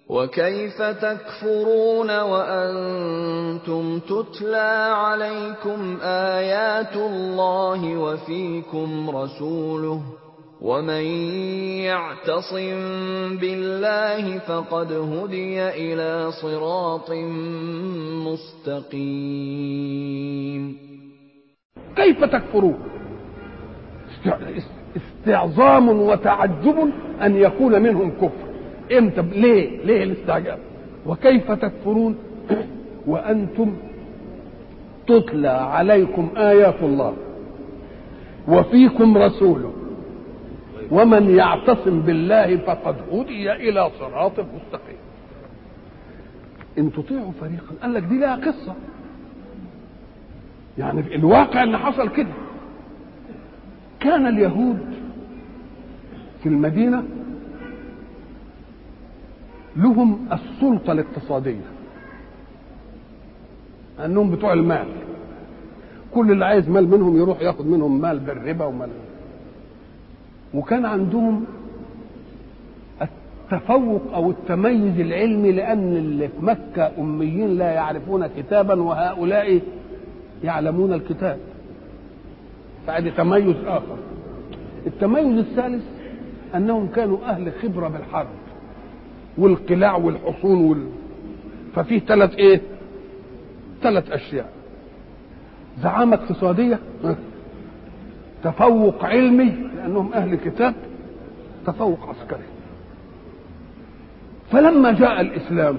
وكيف تكفرون وأنتم تتلى عليكم آيات الله وفيكم رسوله ومن يعتصم بالله فقد هدي إلى صراط مستقيم. كيف تكفرون؟ استعظام وتعجب أن يكون منهم كفر. امتى؟ ليه الاستعجاب؟ وكيف تكفرون وأنتم تتلى عليكم آيات الله وفيكم رسوله ومن يعتصم بالله فقد هدي إلى صراط مستقيم. إن تطيعوا فريقا، قال لك دي لها قصة، يعني الواقع ان حصل كده. كان اليهود في المدينة لهم السلطة الاقتصادية، انهم بتوع المال، كل اللي عايز مال منهم يروح ياخد منهم مال بالربا ومال. وكان عندهم التفوق او التميز العلمي، لان اللي في مكة اميين لا يعرفون كتابا وهؤلاء يعلمون الكتاب، فهذا تميز آخر. التميز الثالث أنهم كانوا أهل خبرة بالحرب والقلاع والحصون ففيه ثلاث أشياء: زعامة اقتصادية، تفوق علمي لأنهم أهل كتاب، تفوق عسكري. فلما جاء الإسلام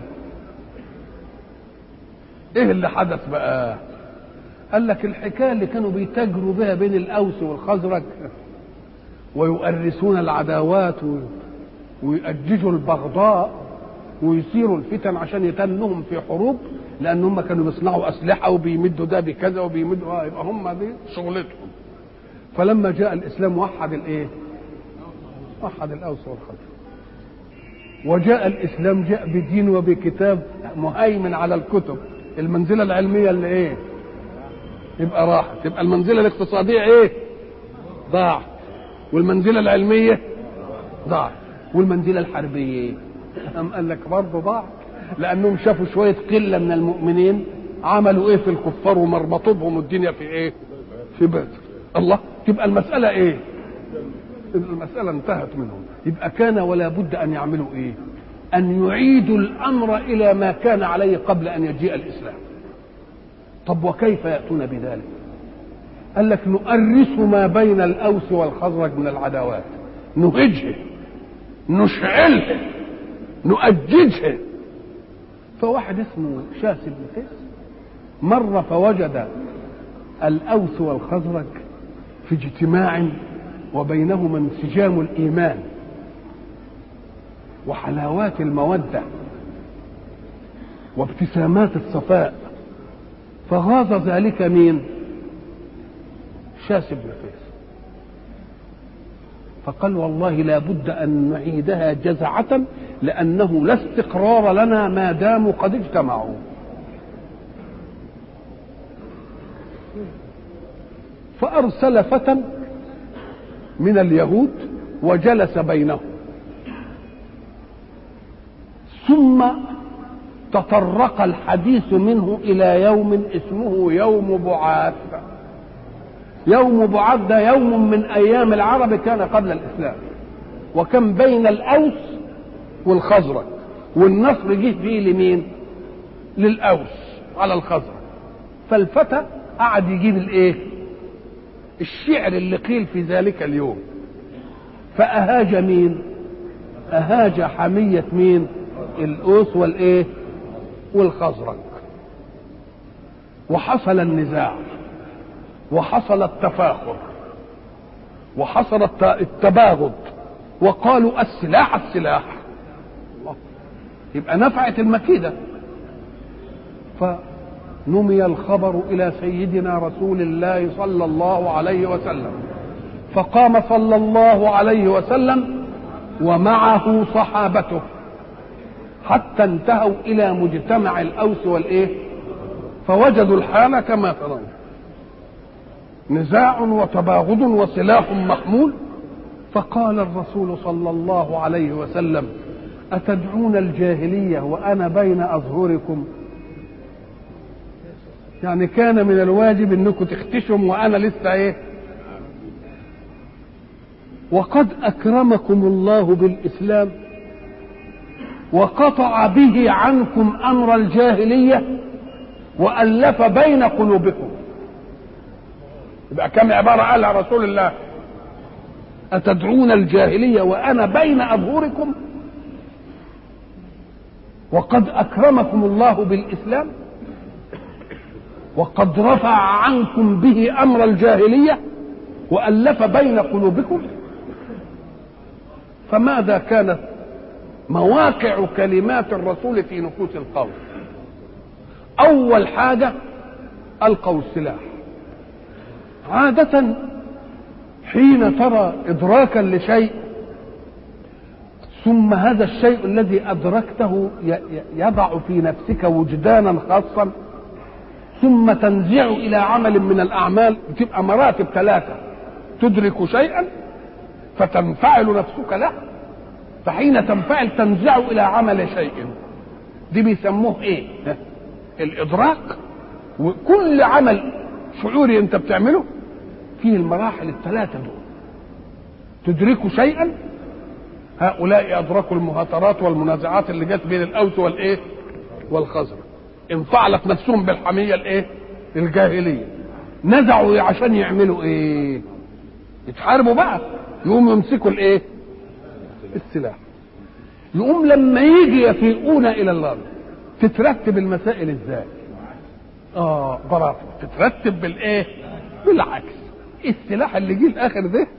إيه اللي حدث بقى؟ قال لك الحكايه اللي كانوا بيتاجروا بها بين الاوس والخزرج ويؤرسون العداوات ويؤججوا البغضاء ويثيروا الفتن عشان يتنهم في حروب، لان هم كانوا بيصنعوا اسلحه وبيمدوا ده بكذا وبيمدوا يبقى هم دي شغلتهم. فلما جاء الاسلام وحد الاوس والخزرج. وجاء الاسلام جاء بدين وبكتاب مهيمن على الكتب. المنزله العلميه اللي يبقى راحت، يبقى المنزله الاقتصاديه ضاعت، والمنزله العلميه ضاعت، والمنزله الحربيه قال لك برضه ضاعت، لانهم شافوا شويه قله من المؤمنين عملوا في الكفار ومربطوا بهم الدنيا في في بدر. الله، تبقى المساله المساله انتهت منهم. يبقى كان ولا بد ان يعملوا ان يعيدوا الامر الى ما كان عليه قبل ان يجيء الاسلام. طب وكيف يأتون بذلك؟ قال لك نؤرس ما بين الأوس والخزرج من العداوات، نهجها، نشعلها، نؤججها. فواحد اسمه شاس بن قيس مر فوجد الأوس والخزرج في اجتماع وبينهما انسجام الإيمان وحلاوات المودة وابتسامات الصفاء، فغاض ذلك مين؟ شاس بن قيس. فقال والله لا بد أن نعيدها جزعة، لأنه لا استقرار لنا ما داموا قد اجتمعوا. فأرسل فتى من اليهود وجلس بينهم، ثم تطرق الحديث منه إلى يوم اسمه يوم بعاث. يوم بعاث ده يوم من أيام العرب كان قبل الإسلام، وكان بين الأوس والخزرج، والنصر جه فيه لمين؟ للأوس على الخزرج. فالفتى قعد يجيب الشعر اللي قيل في ذلك اليوم، فأهاج مين؟ أهاج حمية مين؟ الأوس والخزرج، وحصل النزاع وحصل التفاخر وحصل التباغض، وقالوا السلاح. يبقى نفعت المكيدة. فنمي الخبر إلى سيدنا رسول الله صلى الله عليه وسلم، فقام صلى الله عليه وسلم ومعه صحابته حتى انتهوا إلى مجتمع الأوس فوجدوا الحال كما ترون، نزاع وتباغض وسلاح محمول. فقال الرسول صلى الله عليه وسلم أتدعون الجاهلية وأنا بين أظهركم؟ يعني كان من الواجب انكم تختشم وانا لسه ايه. وقد اكرمكم الله بالاسلام وقطع به عنكم امر الجاهليه والف بين قلوبكم. يبقى كم عباره قالها رسول الله؟ اتدعون الجاهليه وانا بين اظهركم وقد اكرمكم الله بالاسلام وقد رفع عنكم به امر الجاهليه والف بين قلوبكم. فماذا كانت مواقع كلمات الرسول في نفوس القوم؟ اول حاجه القوا السلاح. عاده حين ترى ادراكا لشيء ثم هذا الشيء الذي ادركته يضع في نفسك وجدانا خاصا ثم تنزع الى عمل من الاعمال، بتبقى مراتب ثلاثه: تدرك شيئا فتنفعل نفسك له، فحين تنفعل تنزع الى عمل شيء، دي بيسموه ايه؟ الادراك. وكل عمل شعوري انت بتعمله فيه المراحل الثلاثه دول. تدرك شيئا، هؤلاء ادركوا المهاترات والمنازعات اللي جت بين الاوس والايه والخزرج، انفعلت نفسهم بالحميه الايه الجاهليه، نزعوا عشان يعملوا ايه؟ يتحاربوا بقى، يقوموا يمسكوا الايه السلاح. يقوم لما يجي يفيقون الى الله تترتب المسائل ازاي؟ برافو، تترتب بالايه؟ بالعكس. السلاح اللي جه الاخر ده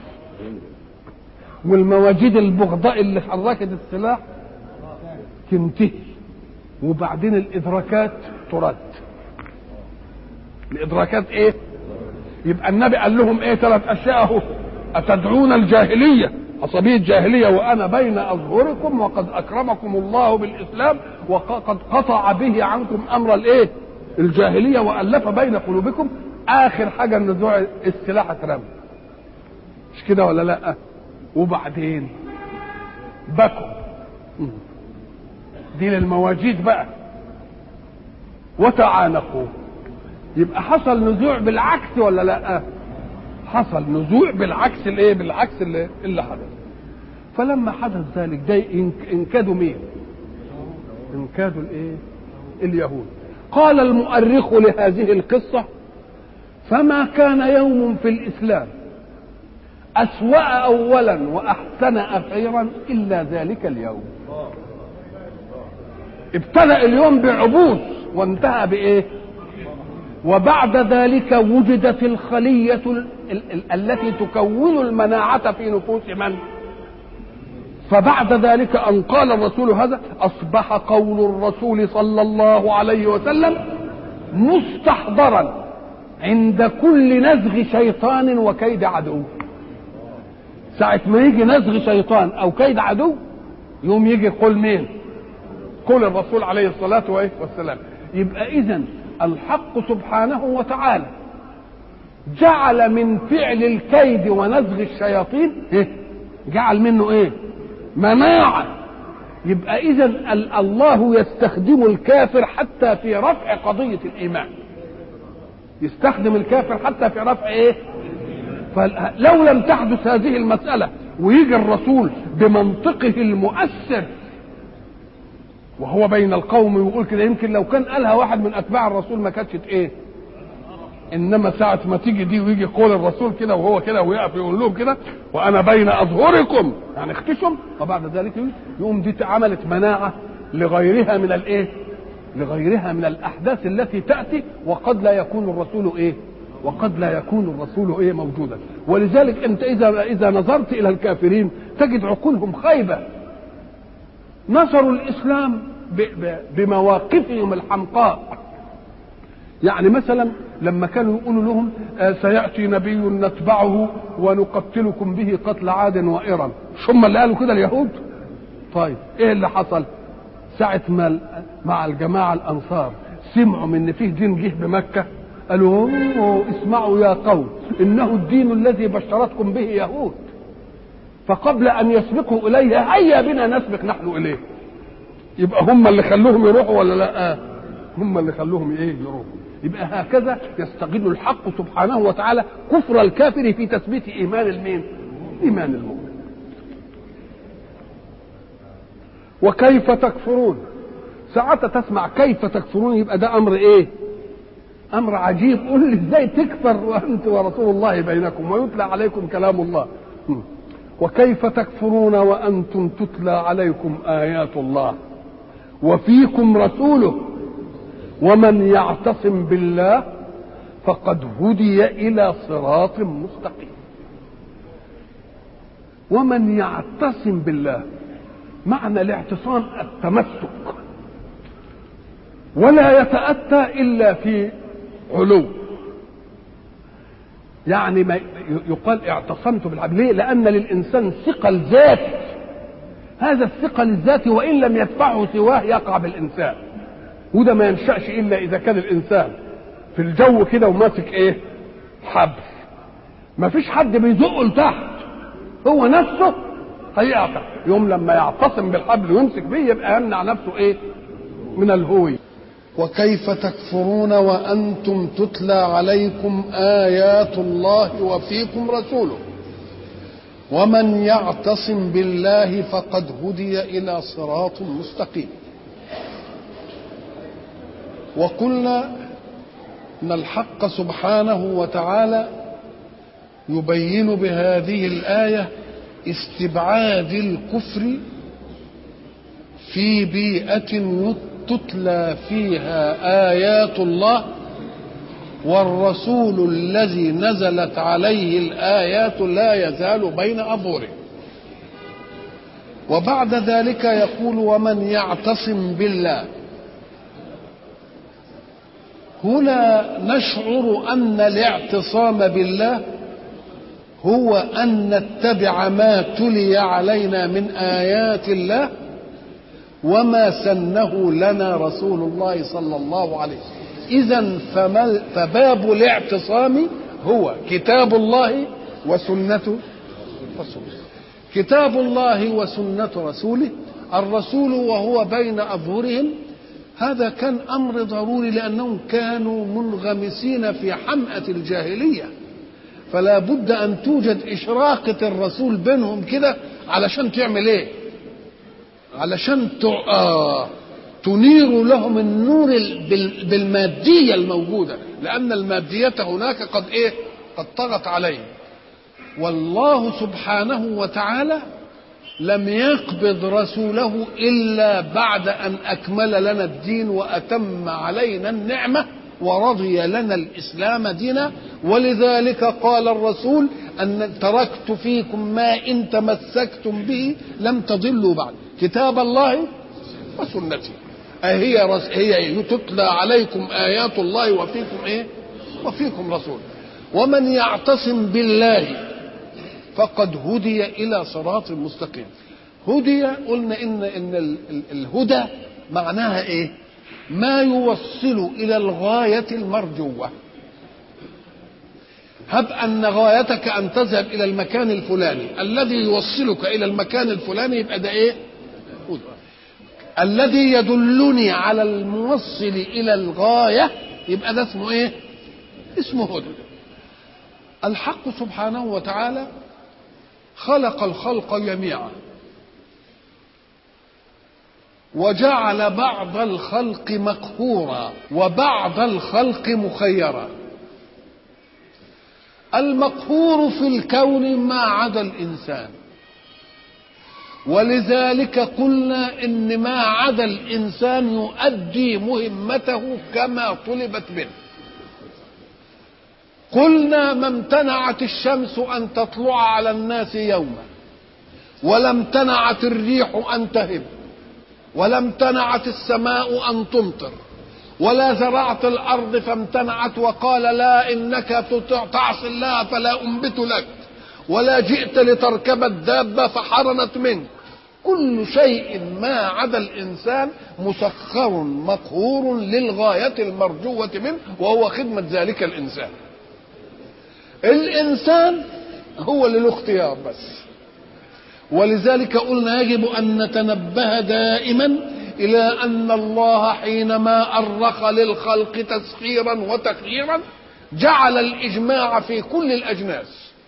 والمواجيد البغضاء اللي حركت السلاح تنتهي، وبعدين الادراكات ترد. الادراكات ايه؟ يبقى النبي قال لهم ايه؟ 3 اشياء اهو: اتدعون الجاهليه، عصبيه جاهليه وانا بين اظهركم، وقد اكرمكم الله بالاسلام وقد قطع به عنكم امر الايه الجاهليه والف بين قلوبكم. اخر حاجه النزوع السلاح اترمى، مش كده ولا لا؟ وبعدين بكوا، دي للمواجيد بقى، وتعانقوا. يبقى حصل نزوع بالعكس ولا لا؟ حصل نزوع بالعكس الايه؟ بالعكس اللي حدث. فلما حدث ذلك ده انكادوا مين؟ انكادوا الايه؟ اليهود. قال المؤرخ لهذه القصه: فما كان يوم في الاسلام اسوأ اولا واحسن اخيرا الا ذلك اليوم. ابتدأ اليوم بعبوس وانتهى بايه؟ وبعد ذلك وجدت الخلية التي تكون المناعة في نفوس من؟ فبعد ذلك أن قال الرسول هذا أصبح قول الرسول صلى الله عليه وسلم مستحضرا عند كل نزغ شيطان وكيد عدو. ساعة ما يجي نزغ شيطان أو كيد عدو يوم يجي قول مين؟ قول الرسول عليه الصلاة والسلام. يبقى إذن الحق سبحانه وتعالى جعل من فعل الكيد ونزغ الشياطين جعل منه ايه؟ مناعة. يبقى إذن الله يستخدم الكافر حتى في رفع قضية الإيمان، يستخدم الكافر حتى في رفع ايه؟ فلو لم تحدث هذه المسألة ويجي الرسول بمنطقه المؤثر وهو بين القوم ويقول كده، يمكن لو كان قالها واحد من اتباع الرسول ما كانتش ايه. انما ساعه ما تيجي دي ويجي قول الرسول كده وهو كده ويقف يقول لهم كده وانا بين اظهركم، يعني اختشم، وبعد ذلك يقوم دي عملت مناعه لغيرها من الايه؟ لغيرها من الاحداث التي تاتي وقد لا يكون الرسول ايه؟ وقد لا يكون الرسول ايه موجودا. ولذلك انت اذا نظرت الى الكافرين تجد عقولهم خايبه. نصروا الاسلام بمواقفهم الحمقاء. يعني مثلا لما كانوا يقولوا لهم سياتي نبي نتبعه ونقتلكم به قتل عاد وإرم، هم اللي قالوا كده اليهود. طيب ايه اللي حصل ساعه ما مع الجماعه الانصار سمعوا من ان فيه دين جه بمكه؟ قالوا اسمعوا يا قوم انه الدين الذي بشرتكم به يهود. فقبل ان يسبقوا اليه هيا بنا نسبق نحن اليه. يبقى هم اللي خلوهم يروحوا ولا لا؟ هم اللي خلوهم يروحوا. يبقى هكذا يستغل الحق سبحانه وتعالى كفر الكافر في تثبيت ايمان المين؟ ايمان المؤمن. وكيف تكفرون؟ ساعات تسمع كيف تكفرون يبقى ده امر ايه؟ امر عجيب. قل لي ازاي تكفر وانت ورسول الله بينكم ويتلى عليكم كلام الله؟ وكيف تكفرون وانتم تتلى عليكم ايات الله وفيكم رسوله ومن يعتصم بالله فقد هدي الى صراط مستقيم. ومن يعتصم بالله، معنى الاعتصام التمسك، ولا يتأتى الا في علو. يعني ما يقال اعتصمت بالعبد. ليه؟ لان للانسان ثقل ذات، هذا الثقل الذاتي وان لم يدفعه سواه يقع بالانسان، وده ما ينشأش الا اذا كان الانسان في الجو كده وماسك ايه؟ حبل. ما فيش حد بيزقه لتحت، هو نفسه هيقطع. يوم لما يعتصم بالحبل ويمسك بيه يبقى يمنع نفسه ايه؟ من الهوي. وكيف تكفرون وأنتم تتلى عليكم آيات الله وفيكم رسوله ومن يعتصم بالله فقد هدي إلى صراط مستقيم. وقلنا إن الحق سبحانه وتعالى يبين بهذه الآية استبعاد الكفر في بيئة تتلى فيها آيات الله والرسول الذي نزلت عليه الآيات لا يزال بين أظهره. وبعد ذلك يقول ومن يعتصم بالله. هنا نشعر أن الاعتصام بالله هو أن نتبع ما تلي علينا من آيات الله وما سنه لنا رسول الله صلى الله عليه وسلم. إذن فباب الاعتصام هو كتاب الله وسنة رسوله. كتاب الله وسنة رسوله. الرسول وهو بين أظهرهم هذا كان أمر ضروري لأنهم كانوا منغمسين في حمأة الجاهلية، فلا بد أن توجد إشراقة الرسول بينهم كده علشان تعمل إيه؟ علشان تنير لهم النور بالمادية الموجودة، لأن المادية هناك قد طغت عليهم. والله سبحانه وتعالى لم يقبض رسوله إلا بعد أن أكمل لنا الدين وأتم علينا النعمة ورضي لنا الإسلام دينا. ولذلك قال الرسول أن تركت فيكم ما إن تمسكتم به لم تضلوا بعد، كتاب الله وسنتي. هي تتلى عليكم آيات الله وفيكم إيه؟ وفيكم رسول. ومن يعتصم بالله فقد هدي إلى صراط مستقيم. هدي قلنا إن الهدى معناها إيه؟ ما يوصل إلى الغاية المرجوة. هب أن غايتك أن تذهب إلى المكان الفلاني، الذي يوصلك إلى المكان الفلاني يبقى ده إيه؟ هدى. الذي يدلني على الموصل إلى الغاية يبقى ده اسمه إيه؟ اسمه هدى. الحق سبحانه وتعالى خلق الخلق جميعا وجعل بعض الخلق مقهورا وبعض الخلق مخيرا. المقهور في الكون ما عدا الإنسان، ولذلك قلنا إن ما عدا الإنسان يؤدي مهمته كما طلبت منه. قلنا ما امتنعت الشمس أن تطلع على الناس يوما، ولا امتنعت الريح أن تهب، ولا امتنعت السماء أن تمطر، ولا زرعت الأرض فامتنعت وقال لا إنك تعصي الله فلا أنبت لك، ولا جئت لتركب الدابة فحرنت منك. كل شيء ما عدا الإنسان مسخر مقهور للغاية المرجوة منه وهو خدمة ذلك الإنسان. الإنسان هو اللي له اختيار بس، ولذلك قلنا يجب أن نتنبه دائما إلى أن الله حينما أرخ للخلق تسخيرا وتخييرا جعل الإجماع في كل الأجناس،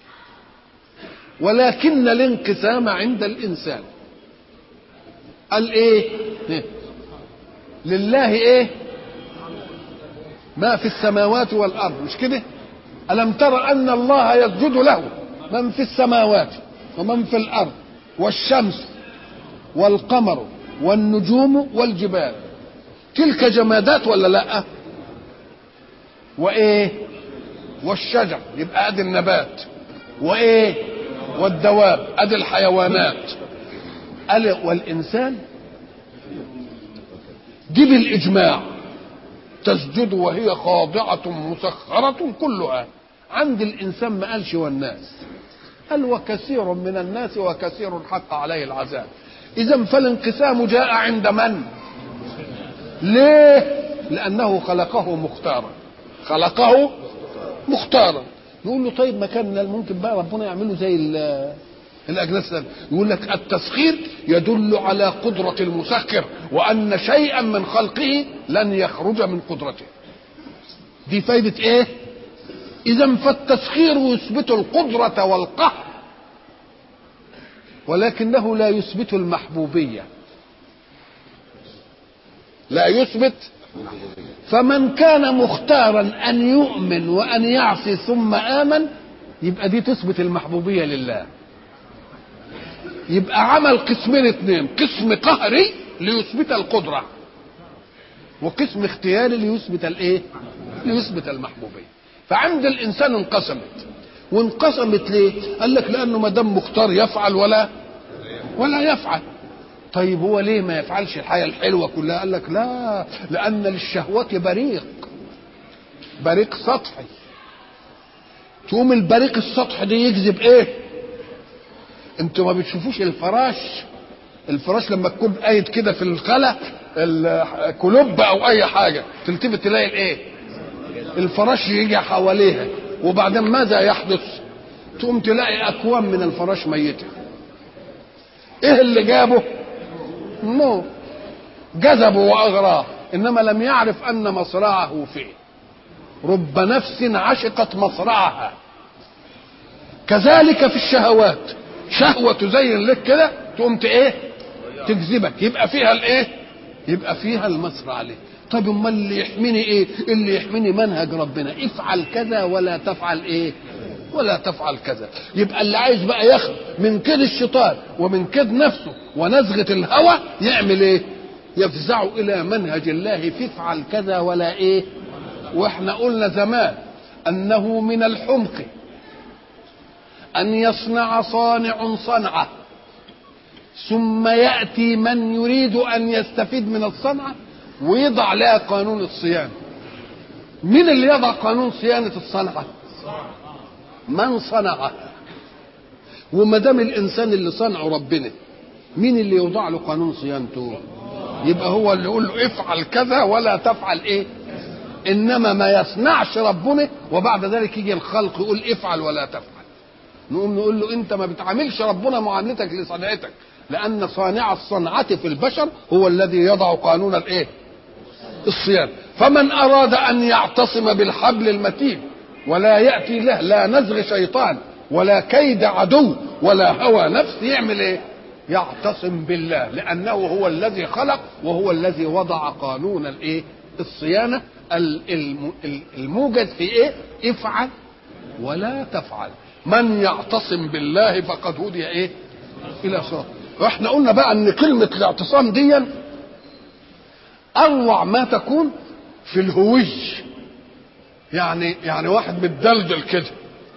ولكن الانقسام عند الإنسان. قال إيه؟ لله إيه؟ ما في السماوات والأرض، مش كده؟ ألم تر أن الله يسجد له من في السماوات ومن في الأرض والشمس والقمر والنجوم والجبال، تلك جمادات ولا لا؟ وإيه؟ والشجر، يبقى أدي النبات، وإيه؟ والدواب، أدي الحيوانات، والإنسان دي بالإجماع تسجد وهي خاضعة مسخرة كلها. عند الإنسان ما قالش والناس، قال وكثير من الناس وكثير حق عليه العذاب. إذا فالانقسام جاء عند من؟ ليه؟ لأنه خلقه مختارا، خلقه مختارا. نقول له طيب ما كان ممكن بقى ربنا يعمله زي الأجناس. يقول لك التسخير يدل على قدرة المسخر، وأن شيئا من خلقه لن يخرج من قدرته. دي فايدة إيه؟ إذا فالتسخير يثبت القدرة والقهر، ولكنه لا يثبت المحبوبية، لا يثبت. فمن كان مختارا أن يؤمن وأن يعصي ثم آمن، يبقى دي تثبت المحبوبية لله. يبقى عمل قسمين اثنين، قسم قهري ليثبت القدرة، وقسم اختياري ليثبت الايه؟ ليثبت المحبوبية. فعند الإنسان انقسمت، وانقسمت ليه؟ قال لك لأنه ما دام مختار يفعل ولا يفعل. طيب هو ليه ما يفعلش الحياة الحلوة كلها؟ قال لك لا، لأن للشهوة بريق سطحي. تقوم البريق السطحي دي يجذب ايه؟ انتوا ما بتشوفوش الفراش لما تكون قايد كده في الخلا الكلوب او اي حاجه، تلتفت تلاقي الايه؟ الفراش يجي حواليها، وبعدين ماذا يحدث؟ تقوم تلاقي اكوام من الفراش ميته. ايه اللي جابه؟ نور جذبه واغراه، انما لم يعرف ان مصرعه فيه. رب نفس عشقت مصرعها. كذلك في الشهوات، شهوة تزين لك كده تقوم ايه؟ تجذبك، يبقى فيها الايه؟ يبقى فيها المصرع عليه. طب امال اللي يحميني ايه؟ اللي يحميني منهج ربنا، افعل كذا ولا تفعل ايه؟ ولا تفعل كذا. يبقى اللي عايز بقى ياخد من كيد الشيطان ومن كيد نفسه ونزغة الهوى يعمل ايه؟ يفزع الى منهج الله، فافعل كذا ولا ايه؟ واحنا قلنا زمان انه من الحمق أن يصنع صانع صنعة ثم يأتي من يريد أن يستفيد من الصنعة ويضع لها قانون الصيانة. مين اللي يضع قانون صيانة الصنعة؟ من صنعها. وما دام الإنسان اللي صنعه ربنا، مين اللي يوضع له قانون صيانته؟ يبقى هو اللي يقول له افعل كذا ولا تفعل ايه؟ إنما ما يصنعش ربنا وبعد ذلك يجي الخلق يقول افعل ولا تفعل. نقوم نقول له انت ما بتعاملش ربنا معاملتك لصنعتك، لان صانع الصنعة في البشر هو الذي يضع قانون الايه؟ الصيانة. فمن اراد ان يعتصم بالحبل المتين ولا يأتي له لا نزغ شيطان ولا كيد عدو ولا هوى نفس، يعمل ايه؟ يعتصم بالله، لانه هو الذي خلق وهو الذي وضع قانون الايه؟ الصيانة الموجد في ايه؟ افعل ولا تفعل. من يعتصم بالله فقد هدي ايه؟ الى صراط. واحنا قلنا بقى ان كلمة الاعتصام دي اروع ما تكون في الهوي. يعني واحد متدلدل كده،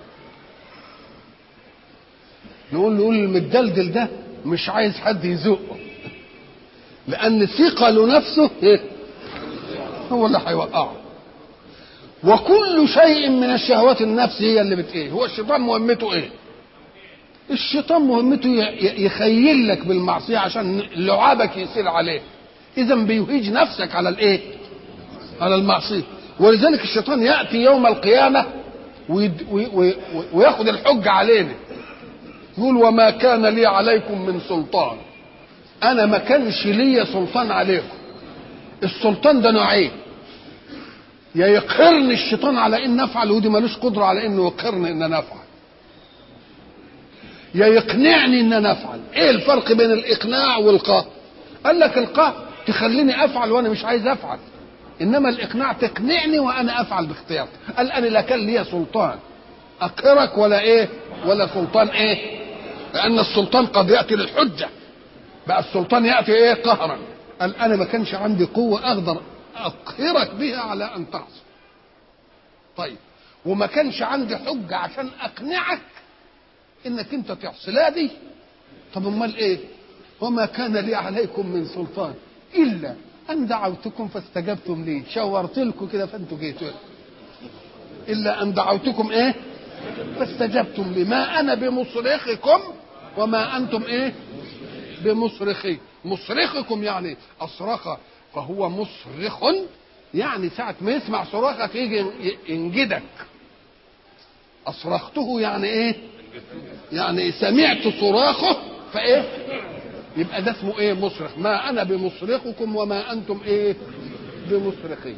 نقول المتدلدل ده مش عايز حد يزقه، لان ثقل نفسه ايه؟ هو اللي هيوقعه. وكل شيء من الشهوات النفس هي اللي ايه؟ هو الشيطان مهمته ايه؟ الشيطان مهمته يخيل لك بالمعصيه عشان لعابك يسير عليه. اذا بيهيج نفسك على الايه؟ على المعصيه. ولذلك الشيطان ياتي يوم القيامه وياخد الحجه علينا. يقول وما كان لي عليكم من سلطان. انا ما كانش لي سلطان عليكم. السلطان ده نوعين، يا يقهرني الشيطان على ان افعل، ودي ملوش قدره على انه يقهرني ان انا افعل، يا يقنعني ان انا افعل. ايه الفرق بين الاقناع والقهر؟ قال لك القهر تخليني افعل وانا مش عايز افعل، انما الاقناع تقنعني وانا افعل باختياري. قال انا لا كان لي سلطان اقهرك ولا ايه، ولا سلطان ايه، لان السلطان قد ياتي للحجه، بقى السلطان ياتي ايه قهرا. قال انا ما كانش عندي قوه اقدر اقهرك بها على ان تعصي. طيب وما كانش عندي حجه عشان اقنعك انك انت تعصي، لا دي. طب امال ايه؟ وما كان لي عليكم من سلطان الا ان دعوتكم فاستجبتم لي، شاورت لكم كده فانتوا جيتوا. الا ان دعوتكم ايه فاستجبتم لي، ما انا بمصرخكم وما انتم ايه بمصرخي. مصرخكم يعني اصرخ فهو مصرخ، يعني ساعة ما يسمع صراخك يجي ينجدك. اصرخته يعني ايه، يعني سمعت صراخه فايه، يبقى ده اسمه ايه مصرخ. ما انا بمصرخكم وما انتم ايه بمصرخي.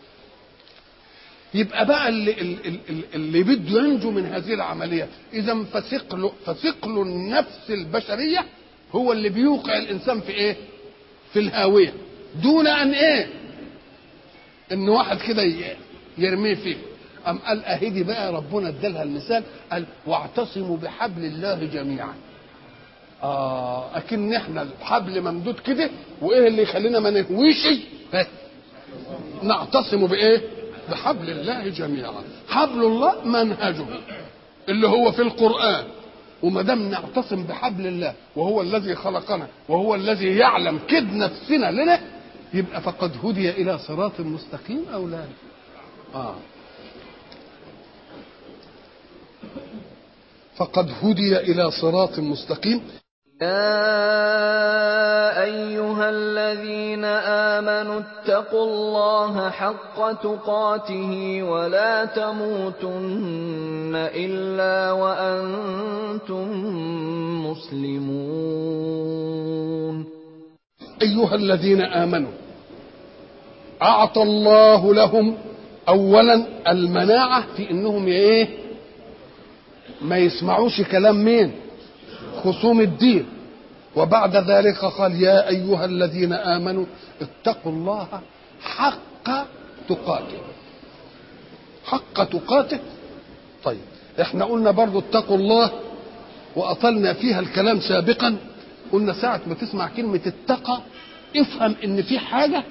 يبقى بقى اللي بده ينجو من هذه العمليه، اذا فثقل النفس البشريه هو اللي بيوقع الانسان في ايه، في الهاويه، دون ان ايه، ان واحد كده يرميه فيه. ام قال اهدي بقى ربنا ادالها المثال، قال واعتصموا بحبل الله جميعا. اكن احنا الحبل ممدود كده، وايه اللي يخلينا ما نهويش؟ نعتصم بايه؟ بحبل الله جميعا. حبل الله منهجه اللي هو في القرآن، وما دام نعتصم بحبل الله وهو الذي خلقنا وهو الذي يعلم كد نفسنا لنا، يبقى فقد هدي الى صراط مستقيم او لا؟ فقد هدي الى صراط مستقيم. يا أيها الذين آمنوا اتقوا الله حق تقاته ولا تموتن إلا وأنتم مسلمون. أيها الذين آمنوا، أعطى الله لهم أولا المناعة في إنهم إيه ما يسمعوش كلام مين؟ خصوم الدين. وبعد ذلك قال يا أيها الذين آمنوا اتقوا الله حق تقاته. حق تقاته. طيب احنا قلنا برضو اتقوا الله وأطلنا فيها الكلام سابقا. قلنا ساعة ما تسمع كلمة اتقى افهم ان في حاجة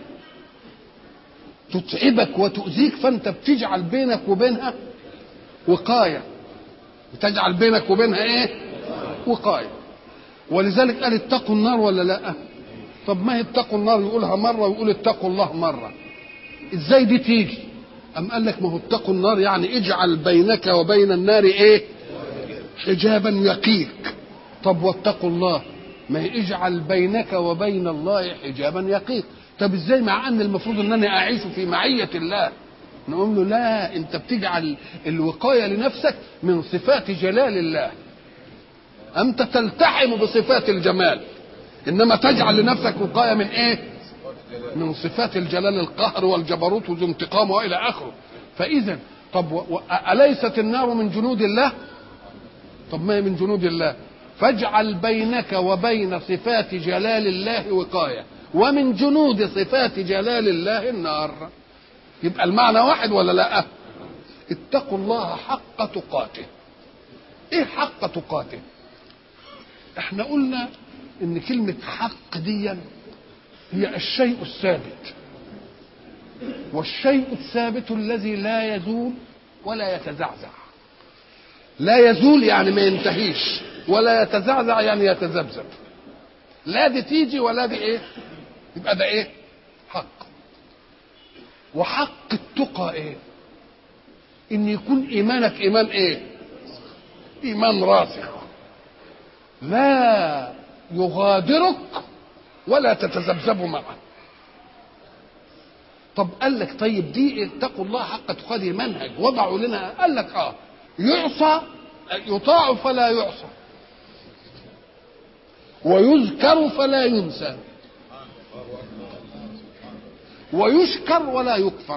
تتعبك وتؤذيك، فانت بتجعل بينك وبينها وقاية، بتجعل بينك وبينها ايه وقاية. ولذلك قال اتقوا النار ولا لا؟ طب ما هي اتقوا النار يقولها مرة ويقول اتقوا الله مرة، ازاي دي تيجي؟ أم قال لك ما هو اتقوا النار يعني اجعل بينك وبين النار ايه حجابا يقيك. طب واتقوا الله ما هي اجعل بينك وبين الله حجابا يقيك. طب ازاي مع ان المفروض ان انا اعيش في معية الله؟ نقول له لا، انت بتجعل الوقاية لنفسك من صفات جلال الله، انت تلتحم بصفات الجمال، انما تجعل لنفسك وقاية من ايه؟ من صفات الجلال، القهر والجبروت وذو انتقام والى اخره. فاذا طب اليست النار من جنود الله؟ طب ما هي من جنود الله. فاجعل بينك وبين صفات جلال الله وقاية، ومن جنود صفات جلال الله النار. يبقى المعنى واحد ولا لا؟ اتقوا الله حق تقاته. ايه حق تقاته؟ احنا قلنا ان كلمة حق دي هي الشيء الثابت، والشيء الثابت الذي لا يزول ولا يتزعزع. لا يزول يعني ما ينتهيش، ولا يتزعزع يعني يتذبذب، لا دي تيجي ولا دي ايه. يبقى ده ايه حق. وحق التقى ايه؟ ان يكون ايمانك ايمان ايه؟ ايمان راسخ لا يغادرك ولا تتذبذب معه. طب قال لك طيب دي اتقوا الله حق تقاته منهج وضعوا لنا. قال لك يعصى يطاع فلا يعصى، ويذكر فلا ينسى، ويشكر ولا يكفر.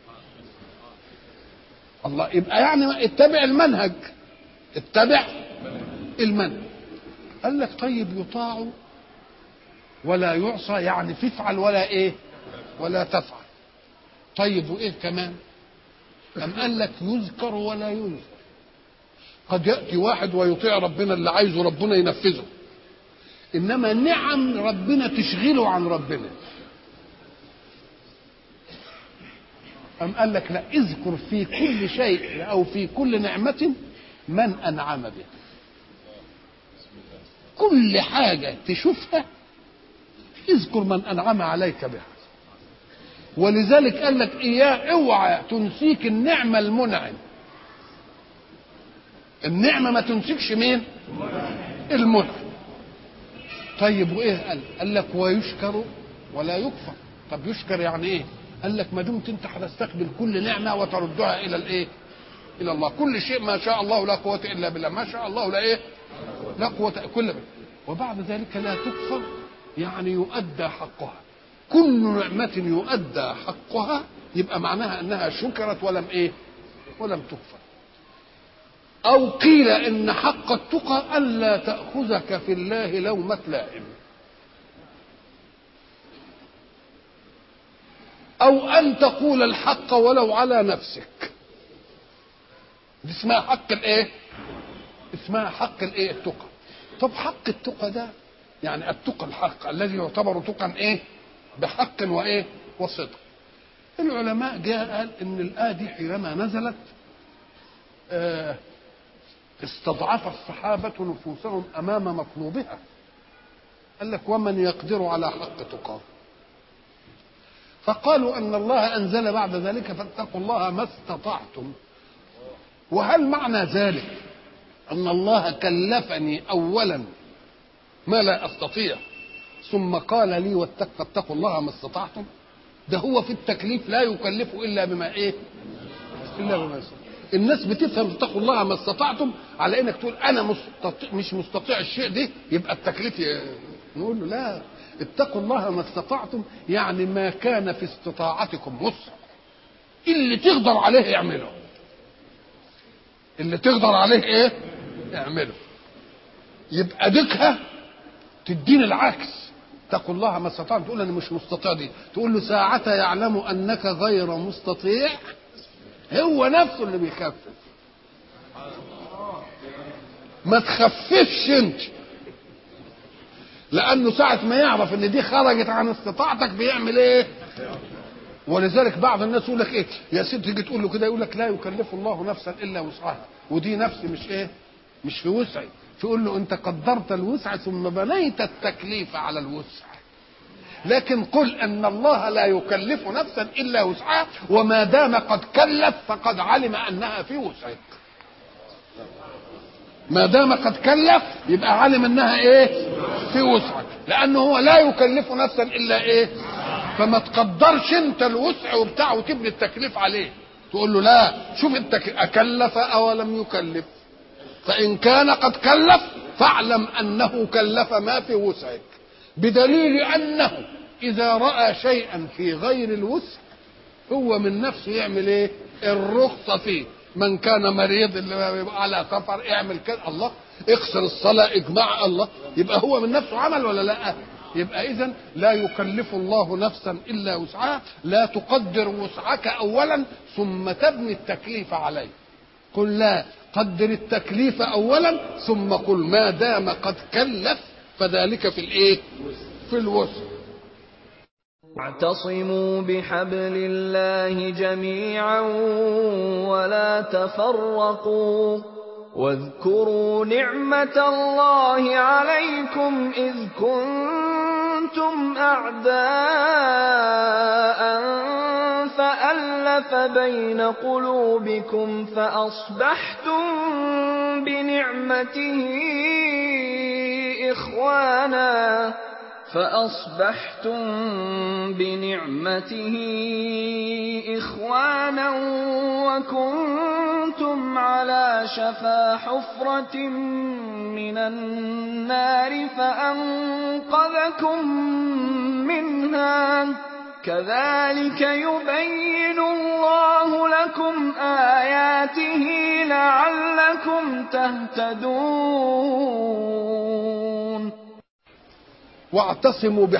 الله، يبقى يعني اتبع المنهج، اتبع المنهج. قال لك طيب يطاع ولا يعصى، يعني تفعل ولا ايه ولا تفعل. طيب وايه كمان؟ أم قال لك يذكر ولا ينذر. قد يأتي واحد ويطيع ربنا، اللي عايزه ربنا ينفذه، إنما نعم ربنا تشغله عن ربنا. أم قال لك لا، اذكر في كل شيء أو في كل نعمة من أنعم بها. كل حاجة تشوفها اذكر من أنعم عليك بها. ولذلك قال لك إياه اوعى تنسيك النعمة المنعم. النعمة ما تنسيكش مين؟ المنعم. طيب وايه؟ قال لك ويشكر ولا يكفر. طب يشكر يعني ايه؟ قال لك ما دمت انت هتستقبل كل نعمه وتردها الى الايه؟ الى الله. كل شيء ما شاء الله لا قوه الا بالله، ما شاء الله لا ايه؟ لا قوه كل. وبعد ذلك لا تكفر، يعني يؤدى حقها. كل نعمه يؤدى حقها يبقى معناها انها شكرت ولم ايه؟ ولم تكفر. أو قيل إن حق التقى ألا تأخذك في الله لومة لائم، أو أن تقول الحق ولو على نفسك. دي اسمها حق الإيه؟ اسمها حق الإيه؟ التقى. طب حق التقى ده يعني التقى الحق الذي يعتبر تقى إيه؟ بحق وإيه؟ وصدق. العلماء جاء قال إن الآية دي حينما نزلت استضعف الصحابة نفوسهم أمام مطلوبها. قال لك ومن يقدر على حق تقاه. فقالوا أن الله أنزل بعد ذلك فاتقوا الله ما استطعتم. وهل معنى ذلك أن الله كلفني أولا ما لا أستطيع ثم قال لي فاتقوا الله ما استطعتم؟ ده هو في التكليف لا يكلف إلا بما إيه؟ إلا بما يستطيع. الناس بتفهم اتقوا الله ما استطعتم على انك تقول انا مش مستطيع الشيء ده يبقى التكليف نقول له لا، اتقوا الله ما استطعتم يعني ما كان في استطاعتكم وسع. اللي تقدر عليه اعمله، اللي تقدر عليه ايه؟ اعمله. يبقى ديكها تدين العكس. اتقوا الله ما استطعتم تقول انا مش مستطيع دي، تقول له ساعة يعلم انك غير مستطيع هو نفسه اللي بيخفف. ما تخففش انت، لانه ساعة ما يعرف ان دي خرجت عن استطاعتك بيعمل ايه؟ ولذلك بعض الناس يقول لك ايه يا ست، تيجي تقول له كده يقول لك لا يكلف الله نفسا الا وسعها، ودي نفسي مش ايه؟ مش في وسعي. تقول له انت قدرت الوسع ثم بنيت التكليف على الوسع. لكن قل ان الله لا يكلف نفسا الا وسعها، وما دام قد كلف فقد علم انها في وسعك. ما دام قد كلف يبقى علم انها ايه؟ في وسعك، لانه هو لا يكلف نفسا الا ايه؟ فما تقدرش انت الوسع وبتاعه وتبني التكليف عليه. تقول له لا، شوف انت اكلف او لم يكلف، فان كان قد كلف فاعلم انه كلف ما في وسعك، بدليل انه اذا راى شيئا في غير الوسع هو من نفسه يعمل ايه؟ الرخصه فيه. من كان مريض اللي يبقى على سفر اعمل كده، الله اقصر الصلاه اجمع، الله يبقى هو من نفسه عمل ولا لا؟ يبقى اذا لا يكلف الله نفسا الا وسعها. لا تقدر وسعك اولا ثم تبني التكليف عليه. قل لا، قدر التكليف اولا ثم قل ما دام قد كلف فذلك في الايه؟ في الوسع. واعتصموا بحبل الله جميعا ولا تفرقوا واذكروا نعمة الله عليكم إذ كنتم أعداء فألف بين قلوبكم فأصبحتم بنعمته إخوانا وكنتم كنتم على شفا حفرة من النار فأنقذكم منها كذلك يبين الله لكم آياته لعلكم تهتدون. واعتصموا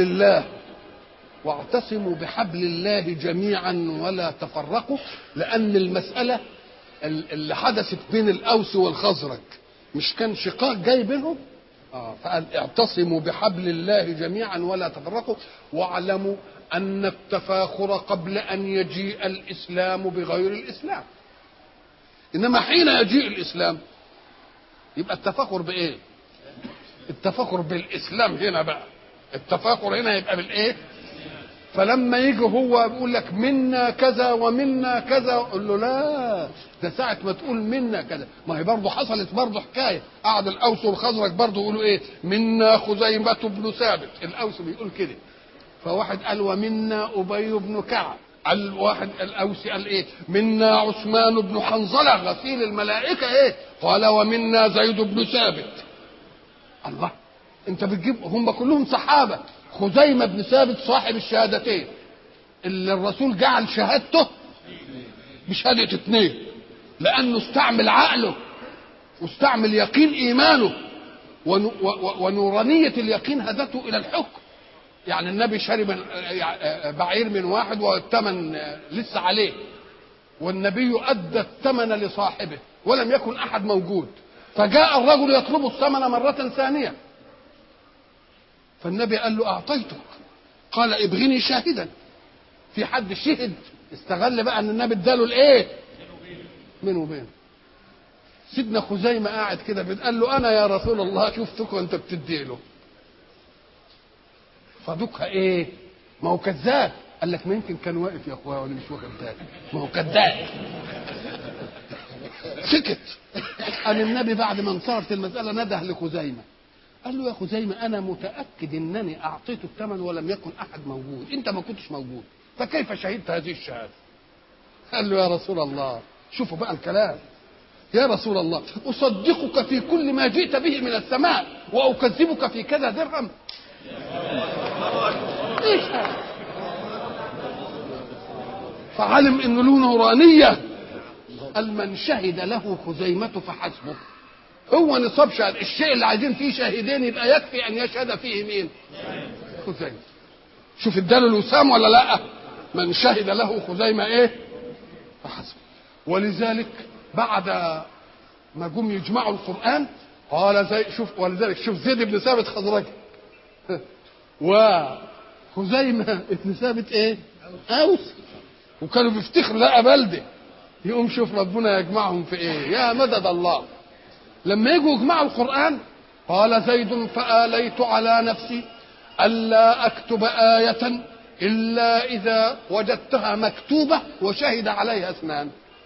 بحبل الله جميعا ولا تفرقوا، لأن المسألة اللي حدثت بين الأوس والخزرج مش كان شقاق جاي بينهم؟ فقال اعتصموا بحبل الله جميعا ولا تفرقوا واعلموا أن التفاخر قبل أن يجيء الإسلام بغير الإسلام، إنما حين يجيء الإسلام يبقى التفاخر بإيه؟ التفاخر بالإسلام. هنا بقى التفاخر هنا يبقى بالإيه؟ فلما يجي هو بيقول لك منا كذا ومنا كذا، قول له لا، ده ساعة ما تقول منا كذا، ما هي برضه حصلت برضه حكاية، قعد الأوس والخزرج برضه يقولوا إيه؟ منا خزيمة بن ثابت، الأوس بيقول كده، فواحد قال ومنا أبي بن كعب، الواحد الأوسي قال إيه؟ منا عثمان بن حنظلة غسيل الملائكة، إيه؟ قال ومنا زيد بن ثابت. الله، أنت بتجيب هم كلهم صحابة. خزيمة بن ثابت صاحب الشهادتين اللي الرسول جعل شهادته بشهادة 2، لأنه استعمل عقله واستعمل يقين إيمانه ونورانية اليقين هدته إلى الحكم. يعني النبي شرب بعير من واحد والثمن لسه عليه، والنبي أدى الثمن لصاحبه ولم يكن أحد موجود، فجاء الرجل يطلب الثمن مرة ثانية، فالنبي قال له أعطيتك، قال ابغني شاهدا. في حد شهد؟ استغل بقى ان النبي اداله الايه منه وبينه. سيدنا خزيمة قاعد كده قال له انا يا رسول الله شفتك وانت بتدي له. فدوكها ايه؟ ما هو كذاب. قال لك ما يمكن كان واقف يا اخويا وانا مش واخد بالي، ما هو كذاب. سكت. قال النبي بعد ما انصرفت المسألة نده لخزيمة قال له يا خزيمة أنا متأكد أنني أعطيته الثمن ولم يكن أحد موجود، أنت ما كنتش موجود، فكيف شهدت هذه الشهادة؟ قال له يا رسول الله، شوفوا بقى الكلام، يا رسول الله أصدقك في كل ما جئت به من السماء وأكذبك في كذا درهم؟ إيش هذا؟ فعلم أن له نورانية. قال من شهد له خزيمة فحسبه. هو نصاب شهد الشيء اللي عايزين فيه شاهدين يبقى يكفي ان يشهد فيه مين؟ خزيمة. شوف اداله الوسام ولا لا؟ من شهد له خزيمة ايه؟ فحسب. ولذلك بعد ما جم يجمعوا القرآن قال زي شوف، ولذلك شوف زيد بن ثابت خزرجي وخزيمة بن ثابت ايه؟ اوس، وكانوا بيفتخروا لقى بلده. يقوم شوف ربنا يجمعهم في ايه؟ يا مدد الله. لما يجوا يجمعوا القرآن قال زيد فآليت على نفسي ألا أكتب آية إلا إذا وجدتها مكتوبة وشهد عليها اثنان.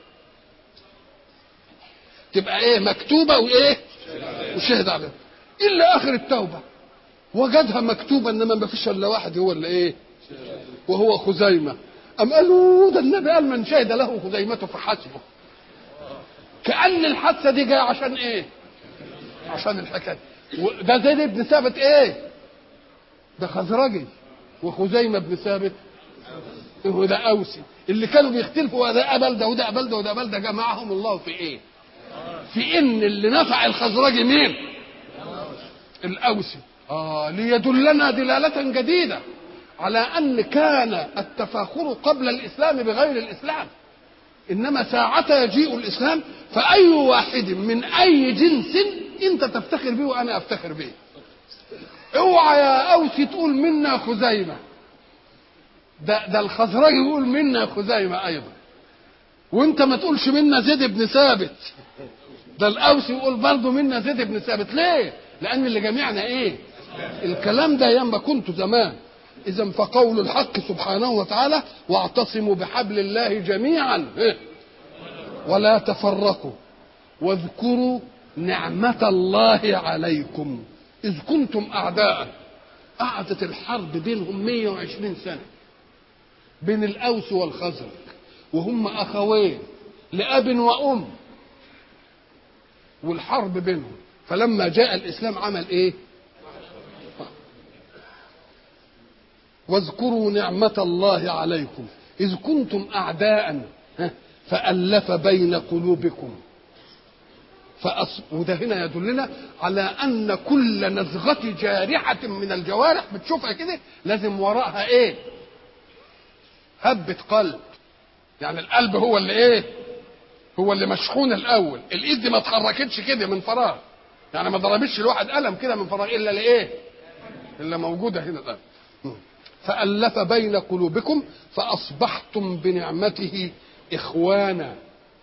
تبقى إيه؟ مكتوبة وإيه؟ وشهد عليها. إلا آخر التوبة وجدها مكتوبة إنما ما فيش إلا واحد هو اللي إيه؟ وهو خزيمة. أم قالوا ده النبي قال من شهد له خزيمة فحسبه. كأن الحادثة دي جايه عشان ايه؟ عشان الحكايه. ده زيد بن ثابت ايه؟ ده خزرجي، وخزيمة بن ثابت هو ده اوسي، اللي كانوا بيختلفوا ده قبل ده وده قبل ده وده قبل ده، جمعهم الله في ايه؟ في ان اللي نفع الخزرجي مين؟ الاوسي. ليدلنا دلالة جديدة على ان كان التفاخر قبل الاسلام بغير الاسلام، انما ساعة يجيء الاسلام فاي واحد من اي جنس انت تفتخر به وانا افتخر به. اوعى يا اوسي تقول منا خزيمة، ده الخزرجي يقول منا خزيمة ايضا، وانت ما تقولش منا زيد بن ثابت، ده الاوسي يقول برضه منا زيد بن ثابت. ليه؟ لان اللي جميعنا ايه؟ الكلام ده ياما كنت زمان. اذا فقول الحق سبحانه وتعالى واعتصموا بحبل الله جميعا ولا تفرقوا واذكروا نعمة الله عليكم إذ كنتم أعداء. قعدت الحرب بينهم 120 سنة بين الأوس والخزرج، وهم أخوين لأب وأم والحرب بينهم. فلما جاء الإسلام عمل إيه؟ واذكروا نعمة الله عليكم إذ كنتم أعداء فألف بين قلوبكم وده هنا يدلنا على أن كل نزغة جارحة من الجوارح بتشوفها كده لازم وراءها إيه؟ هبة قلب. يعني القلب هو اللي إيه؟ هو اللي مشحون الأول. الإيد دي ما اتحركتش كده من فراغ، يعني ما ضربتش الواحد قلم كده من فراغ إلا لإيه؟ إلا موجودة هنا الآن. فألف بين قلوبكم فأصبحتم بنعمته إخوانا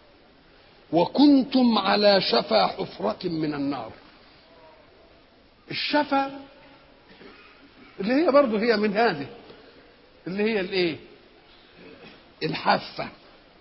وكنتم على شفا حفرة من النار. الشفا اللي هي برضه هي من هذه اللي هي الايه؟ الحافة.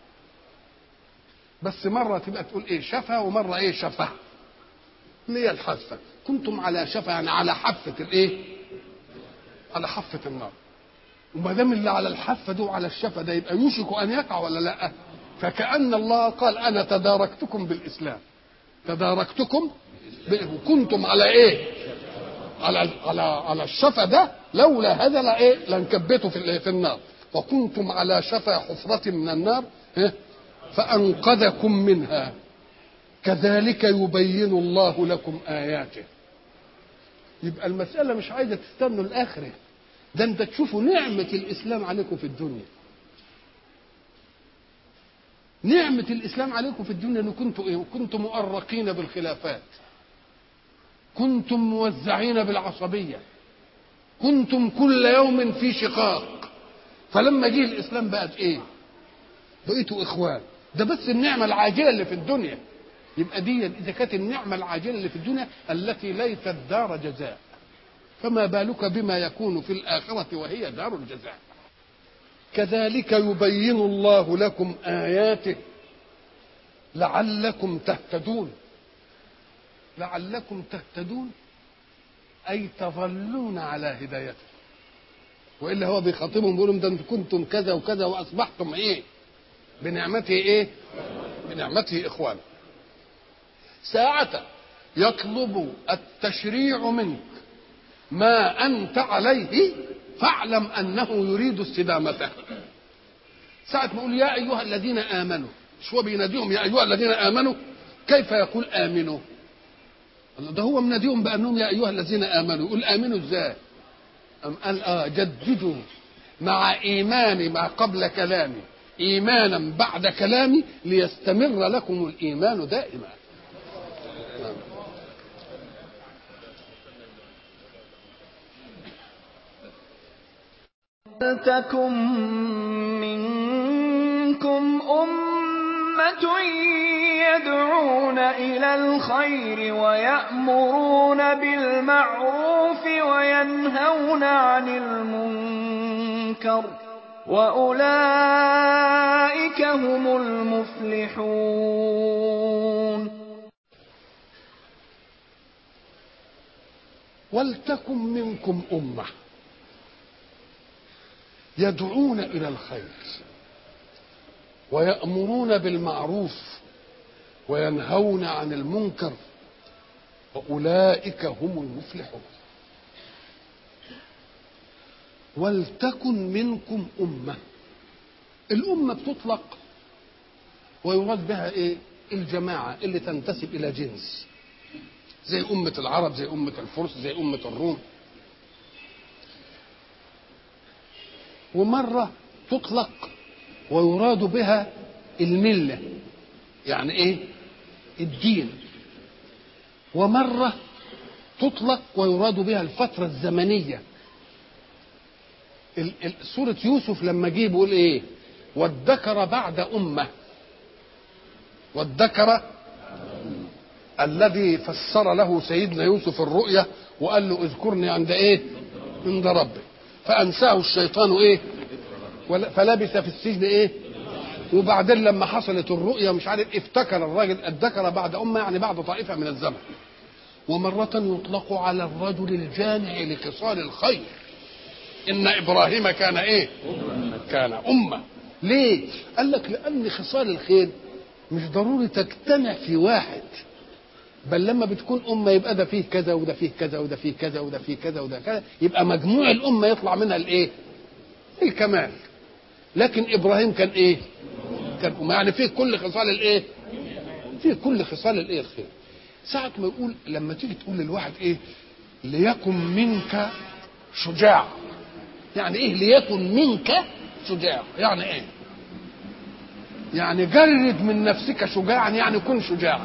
بس مرة تبقى تقول ايه شفا ومرة ايه شفا، اللي هي الحافة. كنتم على شفا يعني على حافة الايه؟ على حافة النار. وما دام اللي على الحافة ده وعلى الشفا ده يبقى يوشك ان يقع ولا لا؟ فكأن الله قال انا تداركتكم بالاسلام، تداركتكم كنتم على ايه؟ على الشفا ده، لولا هذا لا ايه؟ لانكبتوا في النار. وكنتم على شفا حفرة من النار فأنقذكم منها كذلك يبين الله لكم آياته. يبقى المسألة مش عايزة تستنوا الآخرة، ده انت تشوفوا نعمة الإسلام عليكم في الدنيا. نعمة الإسلام عليكم في الدنيا أن كنتم إيه؟ كنتم مؤرقين بالخلافات، كنتم موزعين بالعصبية، كنتم كل يوم في شقاق. فلما جه الإسلام بقت إيه؟ بقيتوا إخوان. ده بس النعمة العاجلة اللي في الدنيا. يبقى دي إذا كانت النعمة العاجلة اللي في الدنيا التي ليست دار جزاء، فما بالك بما يكون في الآخرة وهي دار الجزاء. كذلك يبين الله لكم آياته لعلكم تهتدون. لعلكم تهتدون أي تظلون على هدايته. وإلا هو بيخاطبهم بيقولهم ده انتم كنتم كذا وكذا وأصبحتم إيه؟ بنعمته إيه؟ بنعمته إخوانا. ساعة يطلب التشريع منك ما أنت عليه فاعلم أنه يريد استدامته. ساعة ما يقول يا أيها الذين آمنوا، مش هو بيناديهم يا أيها الذين آمنوا؟ كيف يقول آمنوا؟ ده هو مناديهم بأنهم يا أيها الذين آمنوا. يقول آمنوا إزاي؟ أم قال جددوا مع إيماني ما قبل كلامي إيمانا بعد كلامي ليستمر لكم الإيمان دائما. تكن منكم أمة يدعون إلى الخير ويأمرون بالمعروف وينهون عن المنكر وأولئك هم المفلحون. ولتكن منكم أمة يدعون إلى الخير ويأمرون بالمعروف وينهون عن المنكر وأولئك هم المفلحون. ولتكن منكم أمة. الأمة بتطلق ويراد بها إيه؟ الجماعة اللي تنتسب إلى جنس، زي أمة العرب، زي أمة الفرس، زي أمة الروم. ومرة تطلق ويراد بها الملة، يعني إيه؟ الدين. ومرة تطلق ويراد بها الفترة الزمنية. سورة يوسف لما جه بيقول إيه؟ وادكر بعد أمة. وادكر الذي فسر له سيدنا يوسف الرؤيا وقال له اذكرني عند إيه؟ عند ربي. فأنساه الشيطان إيه؟ فلبث في السجن إيه؟ وبعدين لما حصلت الرؤيا مش عارف افتكر الراجل ادكر بعد أمة، يعني بعد طائفة من الزمن. ومرة يطلق على الرجل الجامع لخصال الخير. إن إبراهيم كان إيه؟ كان أمة. ليه؟ قال لك لأن خصال الخير مش ضروري تجتمع في واحد، بل لما بتكون أمة يبقى ده فيه كذا وده فيه كذا وده فيه كذا وده فيه كذا وده كذا، يبقى مجموع الأمة يطلع منها الإيه؟ الكمال. لكن إبراهيم كان إيه؟ كان أمة، يعني فيه كل خصال الإيه؟ فيه كل خصال الإيه؟ الخير. ساعة ما يقول، لما تيجي تقول للواحد إيه؟ ليكن منك شجاع. يعني إيه ليكن منك شجاع؟ يعني إيه؟ يعني جرد من نفسك شجاعا، يعني كن شجاعا.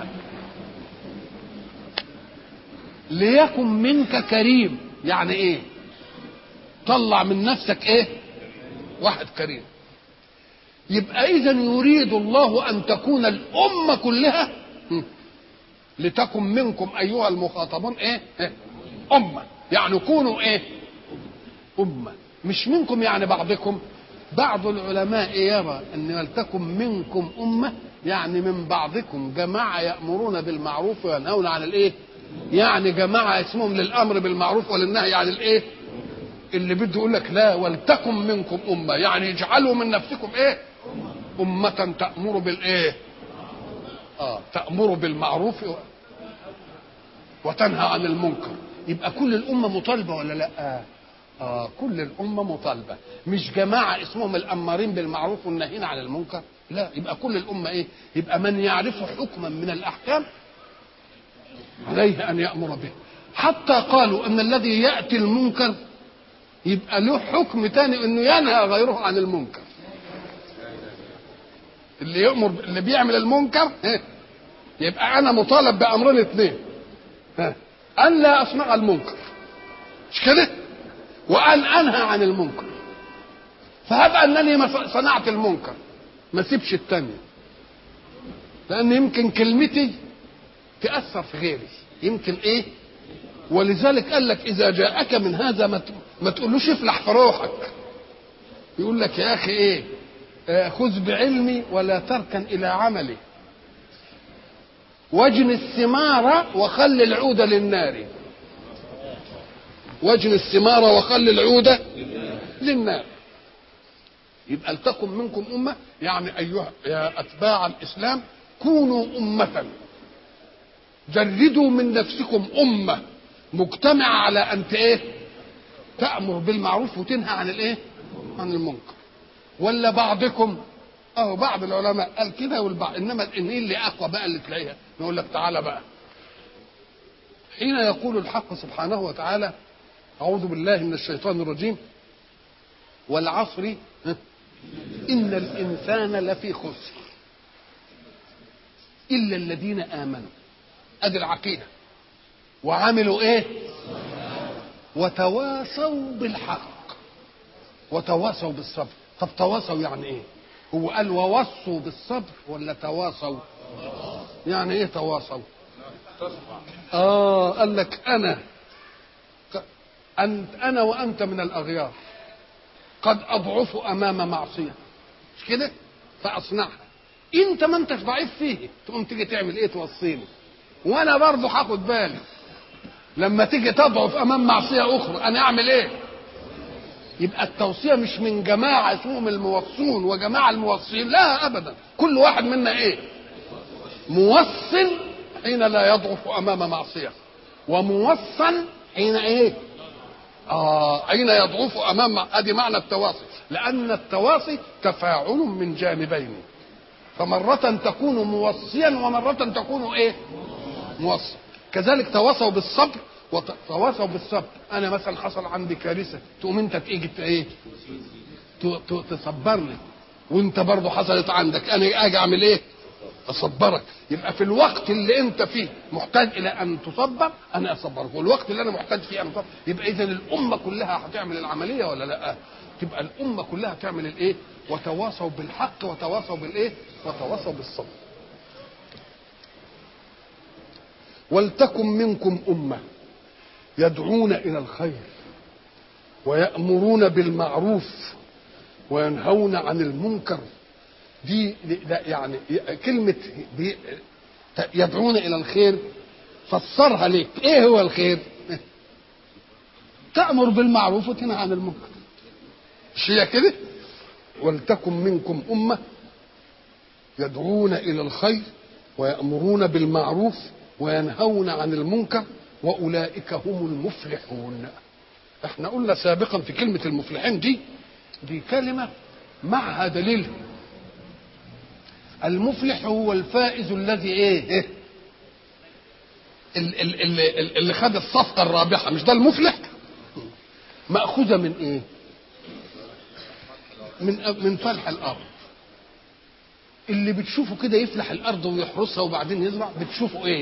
ليكن منك كريم، يعني ايه؟ طلع من نفسك ايه؟ واحد كريم. يبقى اذا يريد الله ان تكون الامه كلها، لتكن منكم ايها المخاطبون ايه؟ امه، يعني كونوا ايه؟ امه. مش منكم يعني بعضكم. بعض العلماء يرى ان ولتكن منكم امه يعني من بعضكم جماعه يامرون بالمعروف وينهون عن الايه؟ يعني جماعه اسمهم للامر بالمعروف وللنهي عن الايه؟ اللي بده يقول لك لا، ولتكن منكم امه يعني اجعلوا من نفسكم ايه؟ امه تامر بالايه؟ تامر بالمعروف وتنهى عن المنكر. يبقى كل الامه مطالبه ولا لا؟ كل الامه مطالبه، مش جماعه اسمهم الامارين بالمعروف والناهين عن المنكر، لا، يبقى كل الامه ايه؟ يبقى من يعرف حكما من الاحكام عليه ان يامر به. حتى قالوا ان الذي ياتي المنكر يبقى له حكم تاني، انه ينهى غيره عن المنكر. اللي يامر، اللي بيعمل المنكر يبقى انا مطالب بامرين اثنين، ان لا اصنع المنكر، مش كده؟ وان انهى عن المنكر. فهب انني ما صنعت المنكر ما سيبش التانية، لان يمكن كلمتي تاثر في غيري، يمكن ايه؟ ولذلك قال لك اذا جاءك من هذا ما تقولوش افلح في روحك. يقول لك يا اخي ايه؟ خذ بعلمي ولا تركن الى عملي، واجن الثمار وخل العود للنار. واجن الثمار وخل العود للنار. يبقى لتكن منكم امه، يعني ايها يا اتباع الاسلام كونوا امه، جردوا من نفسكم امه مجتمعه على ان ايه؟ تامر بالمعروف وتنهى عن الايه؟ عن المنكر. ولا بعضكم، بعض العلماء قال كده والبعض، انما ان اللي اقوى بقى اللي تلاقيها نقول لك تعالى بقى. حين يقول الحق سبحانه وتعالى: اعوذ بالله من الشيطان الرجيم، والعصر ان الانسان لفي خسر الا الذين امنوا، ادي العقيده، وعملوا ايه؟ وتواصوا بالحق وتواصوا بالصبر. طب تواصوا يعني ايه؟ هو قال ووصوا بالصبر ولا تواصوا؟ يعني ايه تواصوا؟ قال لك انا وانت من الاغيار، قد اضعف امام معصيه، مش كده؟ فاصنعها. انت ما انتش ضعيف فيه، تقوم تيجي تعمل ايه؟ توصيني، وانا برضه هاخد بالي لما تيجي تضعف امام معصيه اخرى انا اعمل ايه؟ يبقى التوصيه مش من جماعه اسمهم الموصون وجماعه الموصين، لا ابدا، كل واحد منا ايه؟ موصل حين لا يضعف امام معصيه، وموصن حين ايه؟ حين يضعف امام. ادي معنى التواصي، لان التواصي تفاعل من جانبين، فمرة تكون موصيا ومرة تكون ايه؟ موصي. كذلك تواصوا بالصبر وتواصوا بالصبر. انا مثلا حصل عندي كارثه، تقوم انت تيجي ايه؟ تصبرني، وانت برضه حصلت عندك، انا اجي اعمل ايه؟ اصبرك. يبقى في الوقت اللي انت فيه محتاج الى ان تصبر انا اصبرك، والوقت اللي انا محتاج فيه ان اصبر. يبقى اذا الامه كلها هتعمل العمليه ولا لا؟ تبقى الامه كلها تعمل الايه؟ وتواصوا بالحق وتواصوا بالايه؟ وتواصوا بالصبر. ولتكن منكم امه يدعون الى الخير ويأمرون بالمعروف وينهون عن المنكر. دي يعني كلمة يدعون إلى الخير فسرها ليك. إيه هو الخير؟ تأمر بالمعروف وتنهى عن المنكر، مش هي كده؟ ولتكن منكم أمة يدعون إلى الخير ويأمرون بالمعروف وينهون عن المنكر وأولئك هم المفلحون. احنا قلنا سابقا في كلمة المفلحين دي كلمة معها دليل. المفلح هو الفائز الذي اللي خد الصفقة الرابحة، مش ده المفلح؟ مأخوذة من ايه؟ من فلح الأرض. اللي بتشوفه كده يفلح الأرض ويحرسها وبعدين يزرع، بتشوفه ايه؟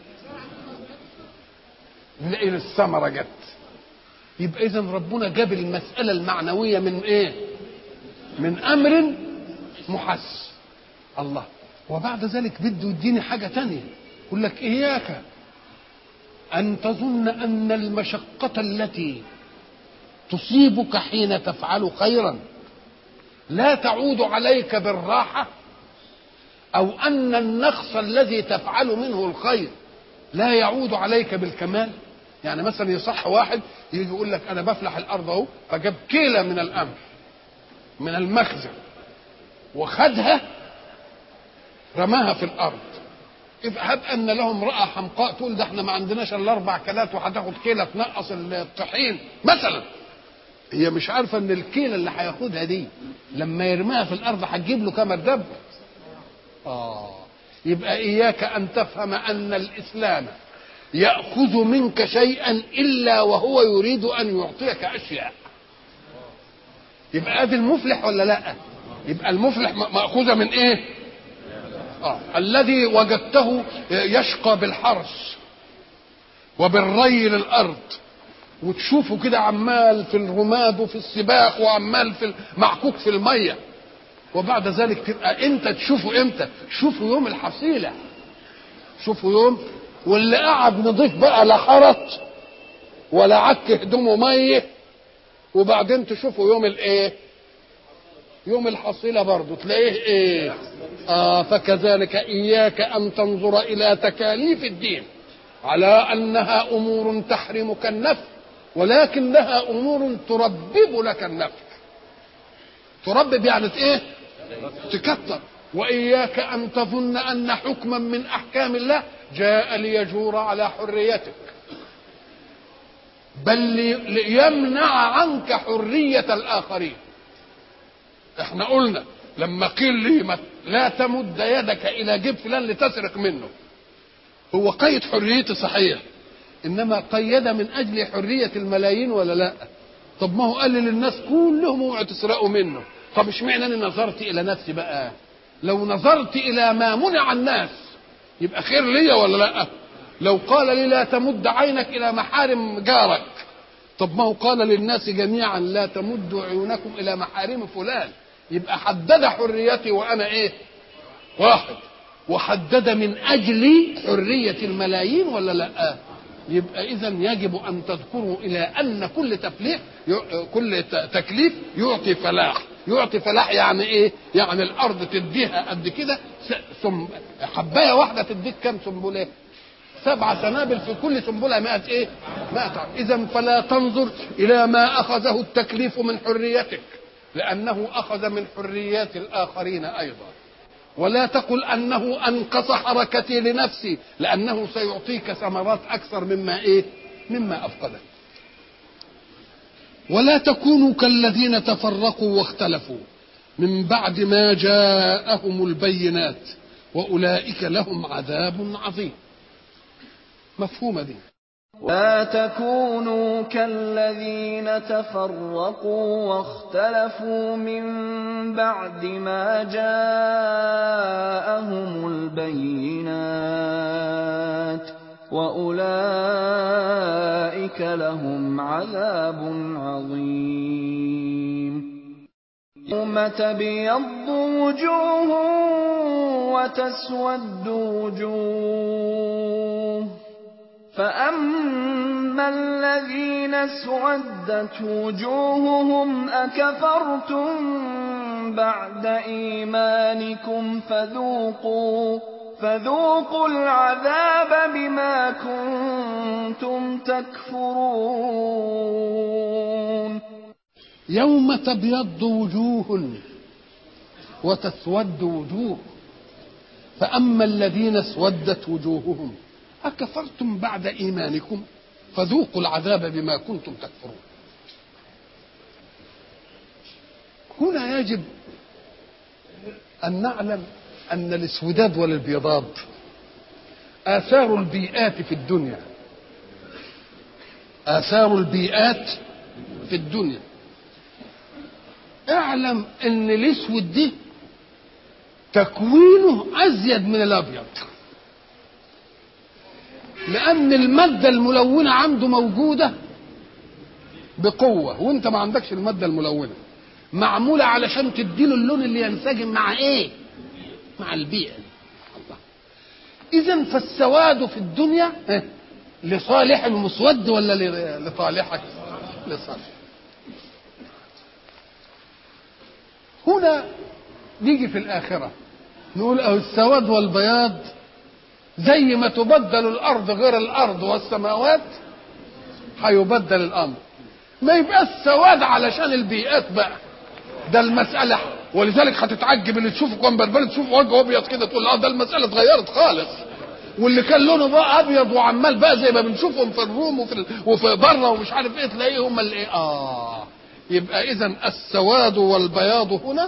نلاقي الثمرة جت. يبقى إذن ربنا جاب المسألة المعنوية من ايه؟ من أمر محس. الله. وبعد ذلك بده يديني حاجة تانية، يقول لك إياك أن تظن أن المشقة التي تصيبك حين تفعل خيرا لا تعود عليك بالراحة، أو أن النقص الذي تفعل منه الخير لا يعود عليك بالكمال. يعني مثلا يصح واحد يجي يقول لك أنا بفلح الأرض أهو، فجاب كيلة من القمح من المخزن وخدها رماها في الأرض. هب أن لهم امرأة حمقاء تقول ده احنا ما عندناش إلا 4 كيلات وهتاخد كيلة تنقص الطحين مثلا. هي مش عارفة ان الكيلة اللي هياخدها دي لما يرميها في الأرض هتجيب له كام دب. يبقى إياك أن تفهم أن الإسلام يأخذ منك شيئا إلا وهو يريد أن يعطيك أشياء. يبقى ادي المفلح ولا لا؟ يبقى المفلح مأخوذة من ايه؟ الذي وجدته يشقى بالحرث وبالري للأرض، وتشوفه كده عمال في الرماد وفي السباق وعمال في معكوك في المية، وبعد ذلك تبقى انت تشوفه امتى؟ شوفه يوم الحصيلة، شوفه يوم. واللي قعد نضيف بقى لا حرط ولا عك هدومه ميه، وبعدين تشوفه يوم الايه؟ يوم الحصيلة برضه تلاقيه ايه؟ فكذلك اياك ان تنظر الى تكاليف الدين على انها امور تحرمك النفع، ولكنها امور تربب لك النفع. تربب يعني ايه؟ تكتر. واياك ان تظن ان حكما من احكام الله جاء ليجور على حريتك، بل ليمنع عنك حرية الاخرين. احنا قلنا لما قيل لي لا تمد يدك الى جيب فلان لتسرق منه، هو قيد حريتي صحيح، انما قيد من اجل حرية الملايين ولا لا؟ طب ما هو قال للناس كلهم اوعوا تسرقوا منه. طب اشمعنى انا نظرت الى نفسي بقى؟ لو نظرت الى ما منع الناس يبقى خير ليا ولا لا؟ لو قال لي لا تمد عينك الى محارم جارك، طب ما هو قال للناس جميعا لا تمدوا عيونكم الى محارم فلان، يبقى حدد حريتي وانا ايه؟ واحد. وحدد من اجل حرية الملايين ولا لا؟ يبقى اذا يجب ان تذكروا الى ان كل تفليح كل تكليف يعطي فلاح. يعطي فلاح يعني ايه؟ يعني الارض تديها قد كده حبايه واحده تديك كام سنبله؟ 7 سنابل في كل سنبله 100 ايه؟ 100. اذا فلا تنظر الى ما اخذه التكليف من حريتك، لانه اخذ من حريات الاخرين ايضا. ولا تقل انه انقص حركتي لنفسي، لانه سيعطيك ثمرات اكثر مما ايه؟ مما افقدك. ولا تكونوا كالذين تفرقوا واختلفوا من بعد ما جاءهم البينات واولئك لهم عذاب عظيم. مفهومه دي؟ لا تكونوا كالذين تفرقوا واختلفوا من بعد ما جاءهم البينات وأولئك لهم عذاب عظيم. يوم تبيض وجوه وتسود وجوه، فأما الذين اسودت وجوههم أكفرتم بعد إيمانكم فذوقوا العذاب بما كنتم تكفرون. يوم تبيض وجوه وتسود وجوه، فأما الذين اسودت وجوههم أكفرتم بعد إيمانكم فذوقوا العذاب بما كنتم تكفرون. هنا يجب أن نعلم أن الاسوداد والابيضاد آثار البيئات في الدنيا، آثار البيئات في الدنيا. اعلم أن الاسود دي تكوينه أزيد من الأبيض، لأن المادة الملونة عنده موجودة بقوة وانت ما عندكش المادة الملونة، معمولة علشان تديله اللون اللي ينسجم مع ايه؟ مع البيئة. الله. إذن فالسواد في الدنيا لصالح المسود ولا لصالحك؟ لصالح. هنا نيجي في الآخرة نقول السواد والبياض زي ما تبدل الأرض غير الأرض والسماوات هيبدل الأمر. ما يبقى السواد علشان البيئات بقى، ده المسألة. ولذلك هتتعجب اللي تشوفه كان بربري تشوفه وجهه ابيض كده تقول ده المسألة اتغيرت خالص. واللي كان لونه بقى ابيض وعمال بقى زي ما بنشوفهم في الروم وفي بره ومش عارف ايه تلاقيه هم اللي يبقى اذا السواد والبياض هنا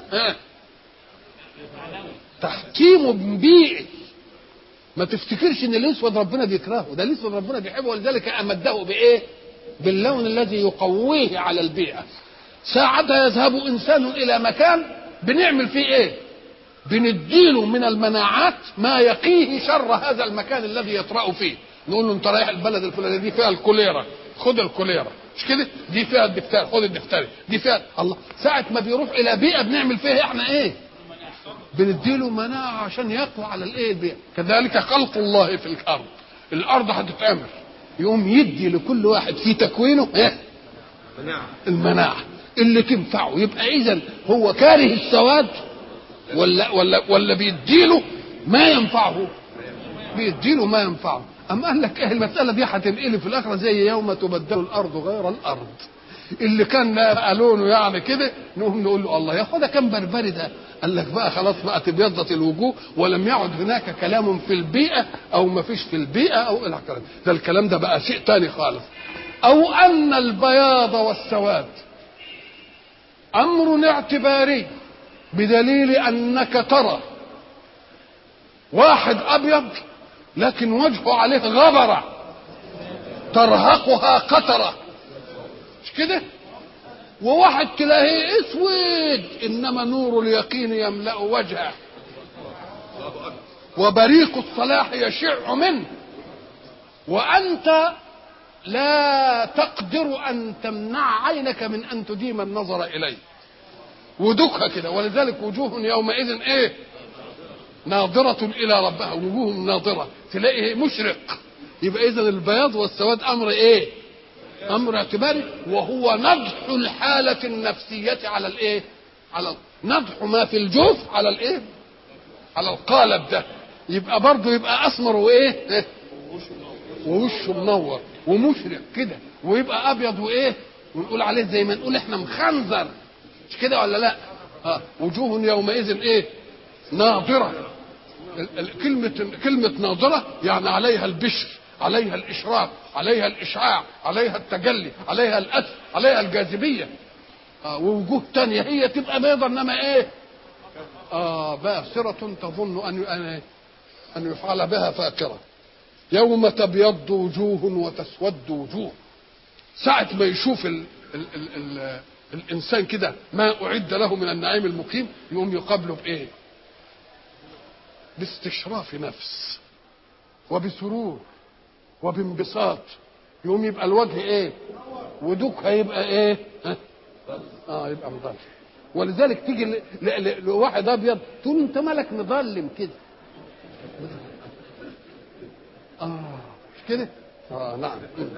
تحكيم بيئي. ما تفتكرش ان الاسود ربنا بيكرهه، ده الاسود ربنا بيحبه، ولذلك امده بايه؟ باللون الذي يقويه على البيئه. ساعتها يذهب انسان الى مكان بنعمل فيه ايه؟ بنديله من المناعات ما يقيه شر هذا المكان الذي يطرأ فيه. نقول له انت رايح البلد الفلانيه دي فيها الكوليرا، خد الكوليرا، مش كده؟ دي فيها الدفتر، خد الدفتري، دي فيها الله. ساعه ما بيروح الى بيئه بنعمل فيها احنا ايه؟ بنديله مناعه عشان يقوى على الايه؟ البيئه. كذلك خلق الله في الارض، الارض هتتامر يقوم يدي لكل واحد في تكوينه ايه؟ المناعه اللي تنفعه. يبقى اذا هو كاره السواد ولا بيديله ما ينفعه؟ بيديله ما ينفعه. أم قال لك ايه المسألة دي هتنقلب في الآخرة زي يوم تبدل الأرض غير الأرض. اللي كان لونه يعني كده نقوم نقول له الله ياخدها كم بربري ده. قال لك بقى خلاص بقى تبيضت الوجوه ولم يعد هناك كلام في البيئة أو ما فيش في البيئة أو إلى آخره. ده الكلام ده بقى شيء تاني خالص. أو أن البياض والسواد أمر اعتباري، بدليل أنك ترى واحد أبيض لكن وجهه عليه غبرة ترهقها قطرة، مش كده؟ وواحد تلاقيه اسود انما نور اليقين يملأ وجهه وبريق الصلاح يشع منه، وانت لا تقدر ان تمنع عينك من ان تديم النظر اليه ودكها كده. ولذلك وجوه يومئذ ايه؟ ناظرة الى ربها، وجوه ناظرة تلاقيه مشرق. يبقى اذا البياض والسواد امر ايه؟ امر اعتباري، وهو نضح الحالة النفسية على الايه؟ على نضح ما في الجوف على الايه؟ على القالب ده. يبقى برضه يبقى اسمر وايه؟ ووشه منور ومشرق كده، ويبقى ابيض وايه؟ ونقول عليه زي ما نقول احنا مخنزر، مش كده ولا لا؟ وجوه يومئذ ايه؟ ناظرة. كلمة ناظرة يعني عليها البشر، عليها الإشراق، عليها الإشعاع، عليها التجلي، عليها الأثر، عليها الجاذبية. ووجوه تانية هي تبقى بيضة إنما إيه؟ باسرة تظن أن يفعل بها فاكرة. يوم تبيض وجوه وتسود وجوه. ساعة ما يشوف الإنسان كده ما أعد له من النعيم المقيم يقوم يقابله بإيه؟ باستشراف نفس وبسرور وبانبساط. يقوم يبقى الوجه ايه؟ ودوك هيبقى ايه؟ يبقى مضلم. ولذلك تيجي لواحد ابيض تقول انت مالك مظلم كده؟ مش كده؟ نعم.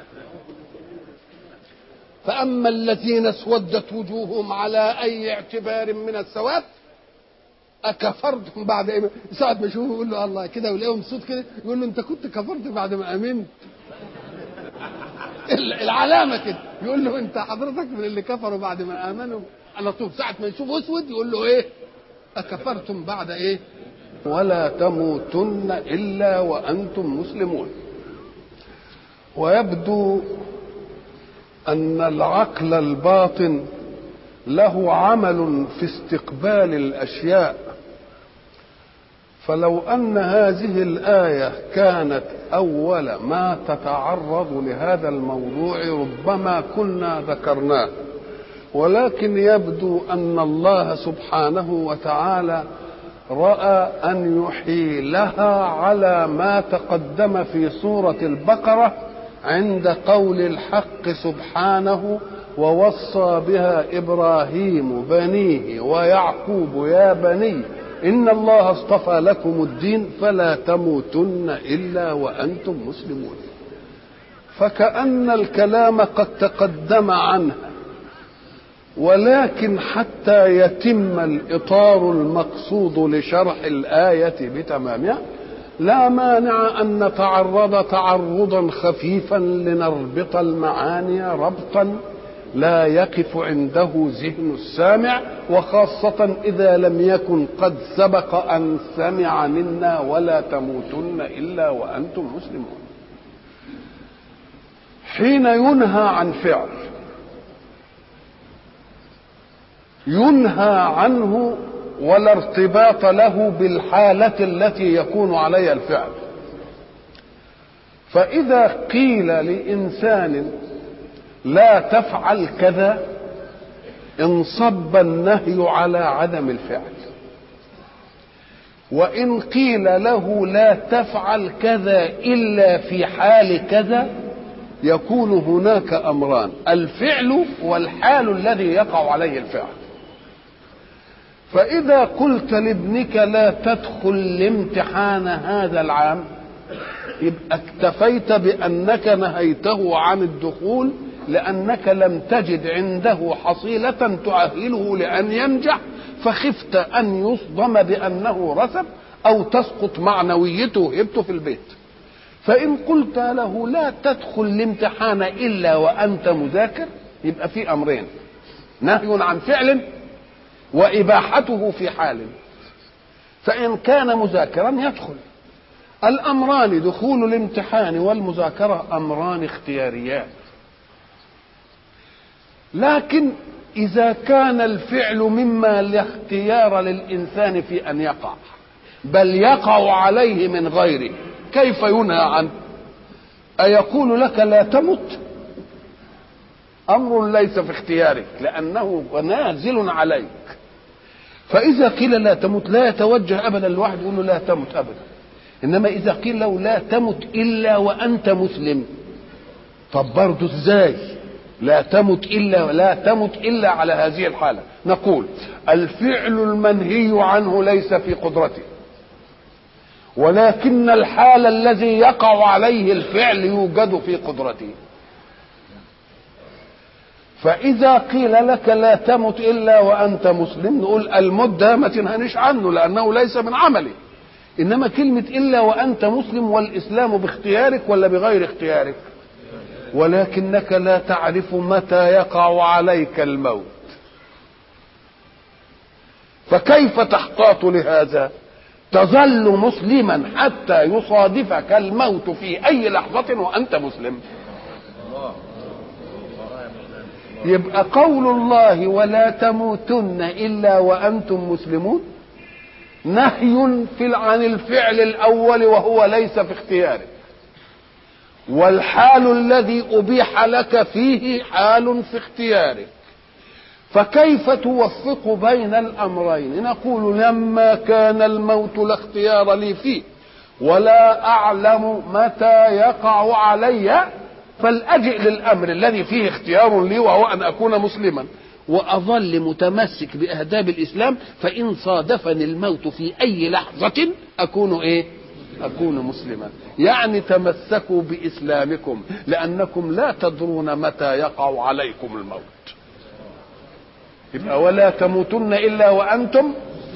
فاما الذين اسودت وجوههم على اي اعتبار من السواد أكفرتم بعد إيه؟ ساعة ما يشوفه يقول له الله كده ويلاقيهم صوت كده يقول له أنت كنت كفرت بعد ما آمنت. العلامة كده يقول له أنت حضرتك من اللي كفروا بعد ما آمنوا على طول. ساعة ما يشوفه أسود يقول له إيه؟ أكفرتم بعد إيه؟ ولا تموتن إلا وأنتم مسلمون. ويبدو أن العقل الباطن له عمل في استقبال الأشياء، فلو أن هذه الآية كانت أول ما تتعرض لهذا الموضوع ربما كنا ذكرناه، ولكن يبدو أن الله سبحانه وتعالى رأى أن يحيلها على ما تقدم في سورة البقرة عند قول الحق سبحانه: ووصى بها إبراهيم بنيه ويعقوب يا بني إن الله اصطفى لكم الدين فلا تموتن إلا وأنتم مسلمون. فكأن الكلام قد تقدم عنها، ولكن حتى يتم الإطار المقصود لشرح الآية بتمامها لا مانع أن نتعرض تعرضا خفيفا لنربط المعاني ربطا لا يقف عنده ذهن السامع، وخاصة إذا لم يكن قد سبق أن سمع منا ولا تموتن إلا وأنتم مسلمون. حين ينهى عن فعل ينهى عنه ولا ارتباط له بالحالة التي يكون عليها الفعل. فإذا قيل لإنسان لا تفعل كذا انصب النهي على عدم الفعل، وإن قيل له لا تفعل كذا إلا في حال كذا يكون هناك أمران: الفعل والحال الذي يقع عليه الفعل. فإذا قلت لابنك لا تدخل الامتحان هذا العام يبقى اكتفيت بأنك نهيته عن الدخول لأنك لم تجد عنده حصيلة تؤهله لأن ينجح، فخفت أن يصدم بأنه رسب أو تسقط معنويته وهبته في البيت. فإن قلت له لا تدخل الامتحان إلا وأنت مذاكر يبقى في أمرين: نهي عن فعل وإباحته في حال. فإن كان مذاكرا يدخل. الأمران دخول الامتحان والمذاكرة أمران اختياريان، لكن إذا كان الفعل مما لا اختيار للإنسان في أن يقع بل يقع عليه من غيره كيف ينهى عنه؟ أيقول لك لا تمت؟ أمر ليس في اختيارك لأنه نازل عليك. فإذا قيل لا تمت لا يتوجه أبدا الواحد يقول له لا تمت أبدا، إنما إذا قيل له لا تمت إلا وأنت مسلم، طب برضه إزاي لا تمت إلا على هذه الحالة؟ نقول الفعل المنهي عنه ليس في قدرته، ولكن الحال الذي يقع عليه الفعل يوجد في قدرته. فإذا قيل لك لا تمت إلا وأنت مسلم نقول الموت ده ما تنهنيش عنه لأنه ليس من عملي، إنما كلمة إلا وأنت مسلم والإسلام باختيارك ولا بغير اختيارك؟ ولكنك لا تعرف متى يقع عليك الموت، فكيف تحتاط لهذا؟ تظل مسلما حتى يصادفك الموت في أي لحظة وأنت مسلم. يبقى قول الله ولا تموتن إلا وأنتم مسلمون نهي عن الفعل الأول وهو ليس في اختيارك، والحال الذي أبيح لك فيه حال في اختيارك. فكيف توفق بين الأمرين؟ نقول لما كان الموت لا اختيار لي فيه ولا أعلم متى يقع علي فلأجئ للأمر الذي فيه اختيار لي وهو أن أكون مسلما وأظل متمسك بأهداب الإسلام، فإن صادفني الموت في أي لحظة أكون أكون مسلما. يعني تمسكوا بإسلامكم لأنكم لا تدرون متى يقع عليكم الموت. يبقى ولا تموتن إلا وأنتم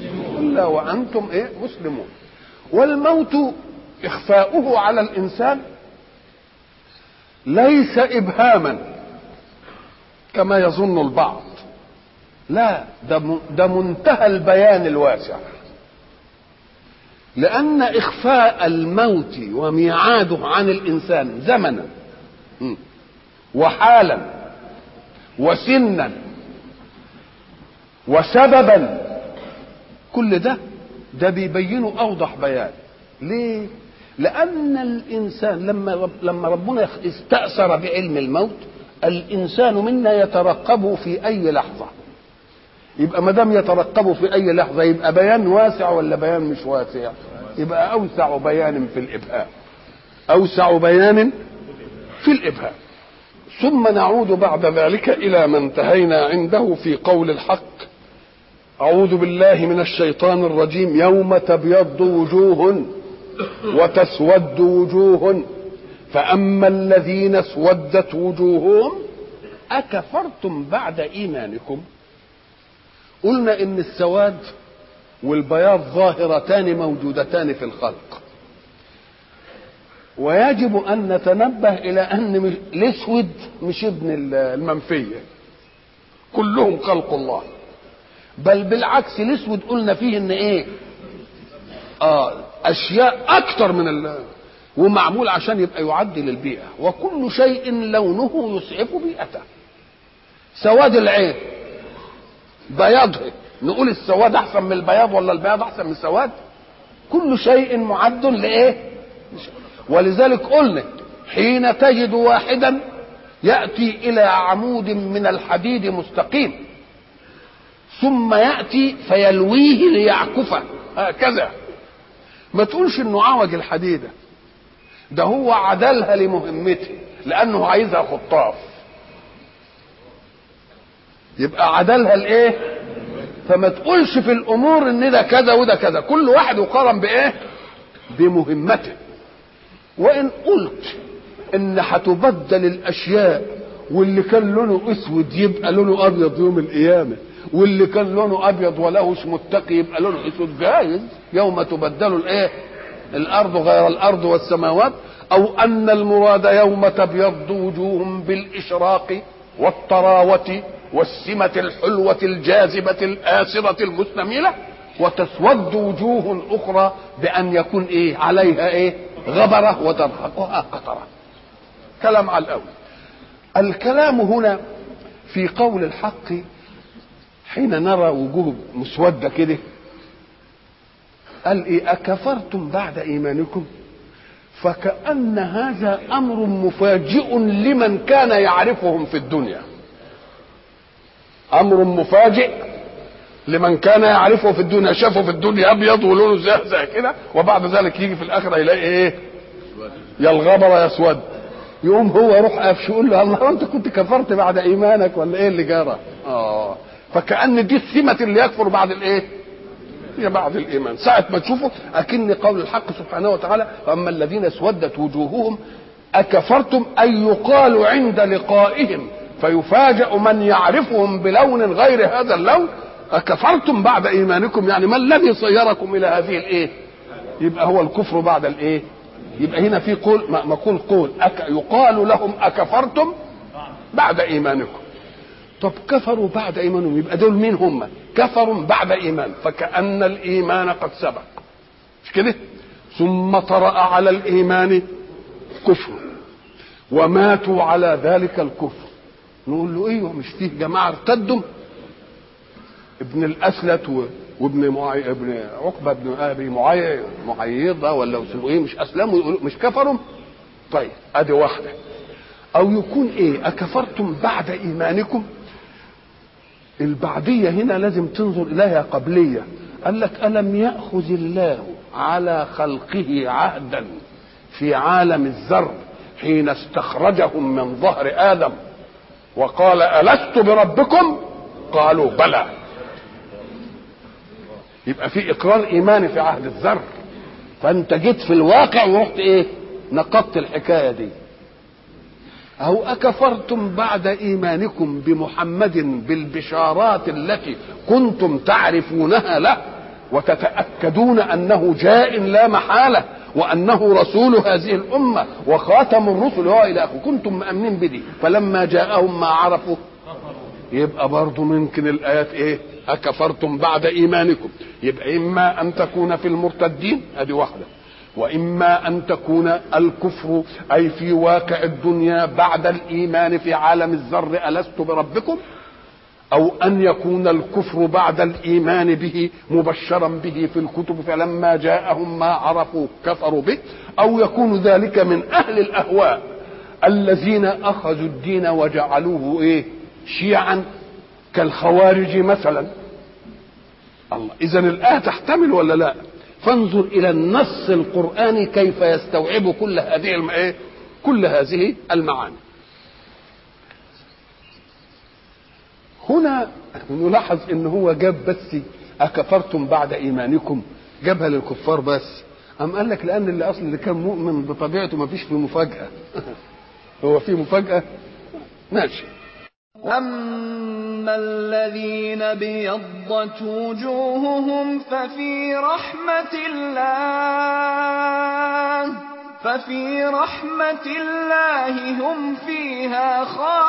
مسلمون. والموت إخفاؤه على الإنسان ليس إبهاما كما يظن البعض، لا، ده منتهى البيان الواسع. لأن إخفاء الموت وميعاده عن الإنسان زمنا وحالا وسنا وسببا، كل ده بيبينه أوضح بيان. ليه؟ لأن الإنسان لما ربنا استأثر بعلم الموت، الإنسان منا يترقبه في أي لحظة. يبقى ما دام يترقبه في أي لحظة يبقى بيان واسع ولا بيان مش واسع؟ يبقى أوسع بيان في الإبهام، أوسع بيان في الإبهام. ثم نعود بعد ذلك إلى ما انتهينا عنده في قول الحق: أعوذ بالله من الشيطان الرجيم. يوم تبيض وجوه وتسود وجوه فأما الذين اسودت وجوههم أكفرتم بعد إيمانكم. قلنا إن السواد والبياض ظاهرتان موجودتان في الخلق، ويجب أن نتنبه إلى أن الأسود مش ابن المنفية، كلهم خلق الله، بل بالعكس الأسود قلنا فيه إن إيه؟ أشياء أكتر من ومعمول عشان يبقى يعدل البيئة، وكل شيء لونه يسعف بيئته. سواد العين بياضه، نقول السواد أحسن من البياض ولا البياض أحسن من السواد؟ كل شيء معد لإيه؟ ولذلك قلنا حين تجد واحدا يأتي إلى عمود من الحديد مستقيم ثم يأتي فيلويه ليعكفه هكذا، ما تقولش انه عوج الحديدة، ده هو عدلها لمهمته لأنه عايزها خطاف، يبقى عدلها لإيه؟ فما تقولش في الأمور ان ده كذا وده كذا، كل واحد يقارن بإيه؟ بمهمته. وإن قلت إن هتبدل الأشياء واللي كان لونه أسود يبقى لونه أبيض يوم القيامة، واللي كان لونه أبيض ولهش متقي يبقى لونه أسود، جايز يوم تبدل الإيه؟ الأرض غير الأرض والسماوات. أو أن المراد يوم تبيض وجوههم بالإشراق والطراوة والسمة الحلوة الجاذبة الآسرة المستميلة، وتسود وجوه أخرى بأن يكون إيه؟ عليها إيه؟ غبرة وترهقها قطرة. كلام على الأول. الكلام هنا في قول الحق حين نرى وجوه مسودة كده، قال إيه؟ أكفرتم بعد إيمانكم، فكأن هذا أمر مفاجئ لمن كان يعرفهم في الدنيا، أمر مفاجئ لمن كان يعرفه في الدنيا، شافه في الدنيا أبيض ولونه زي كده، وبعد ذلك يجي في الآخرة يلاقي إيه؟ يا الغبرة يسود. يقوم هو يروح قافش يقول له الله أنت كنت كفرت بعد إيمانك ولا إيه اللي جرى؟ فكأن دي السمة اللي يكفر بعد الإيه؟ هي بعد الإيمان. ساعة ما تشوفه أكن قول الحق سبحانه وتعالى: أما الذين اسودت وجوههم أكفرتم، أي يقال عند لقائهم فيفاجأ من يعرفهم بلون غير هذا اللون: أكفرتم بعد إيمانكم، يعني ما الذي صيركم إلى هذه الإيه؟ يبقى هو الكفر بعد الإيه؟ يبقى هنا في قول مقول قول يقال لهم أكفرتم بعد إيمانكم. طب كفروا بعد إيمانهم، يبقى دول مين هم؟ كفروا بعد إيمان، فكأن الإيمان قد سبق، مش كده؟ ثم طرأ على الإيمان كفر وماتوا على ذلك الكفر. نقول له ايوه، مش فيه جماعه ارتدوا؟ ابن الاسلت وابن ابن عقبه بن ابي معيضه ولا اسمه ايه، مش اسلموا مش كفروا؟ طيب ادي واحده. او يكون ايه؟ اكفرتم بعد ايمانكم، البعديه هنا لازم تنظر اليها قبليه. قال لك: الم ياخذ الله على خلقه عهدا في عالم الذر حين استخرجهم من ظهر ادم وقال: ألست بربكم؟ قالوا بلى. يبقى في إقرار إيماني في عهد الذر، فأنت جيت في الواقع ورحت إيه؟ نقضت الحكاية دي. أو أكفرتم بعد إيمانكم بمحمد بالبشارات التي كنتم تعرفونها له وتتأكدون أنه جاء لا محالة وأنه رسول هذه الأمة وخاتم الرسل وإلى آخره، كنتم مأمنين بدي، فلما جاءهم ما عرفوا. يبقى برضو ممكن الآيات إيه؟ أكفرتم بعد إيمانكم. يبقى إما أن تكون في المرتدين، هذه واحدة، وإما أن تكون الكفر أي في واقع الدنيا بعد الإيمان في عالم الذر ألست بربكم، أو أن يكون الكفر بعد الإيمان به مبشرا به في الكتب فلما جاءهم ما عرفوا كفروا به، أو يكون ذلك من أهل الأهواء الذين أخذوا الدين وجعلوه شيعا كالخوارج مثلا. الله، إذن الآية تحتمل ولا لا؟ فانظر إلى النص القرآني كيف يستوعب كل هذه المعاني. هنا نلاحظ ان هو جاب بس اكفرتم بعد ايمانكم، جابها للكفار بس. ام قال لك لان اللي كان مؤمن بطبيعته ما فيش فيه مفاجأة. هو فيه مفاجأة؟ ماشي. أما الذين ابيضت وجوههم ففي رحمة الله هم فيها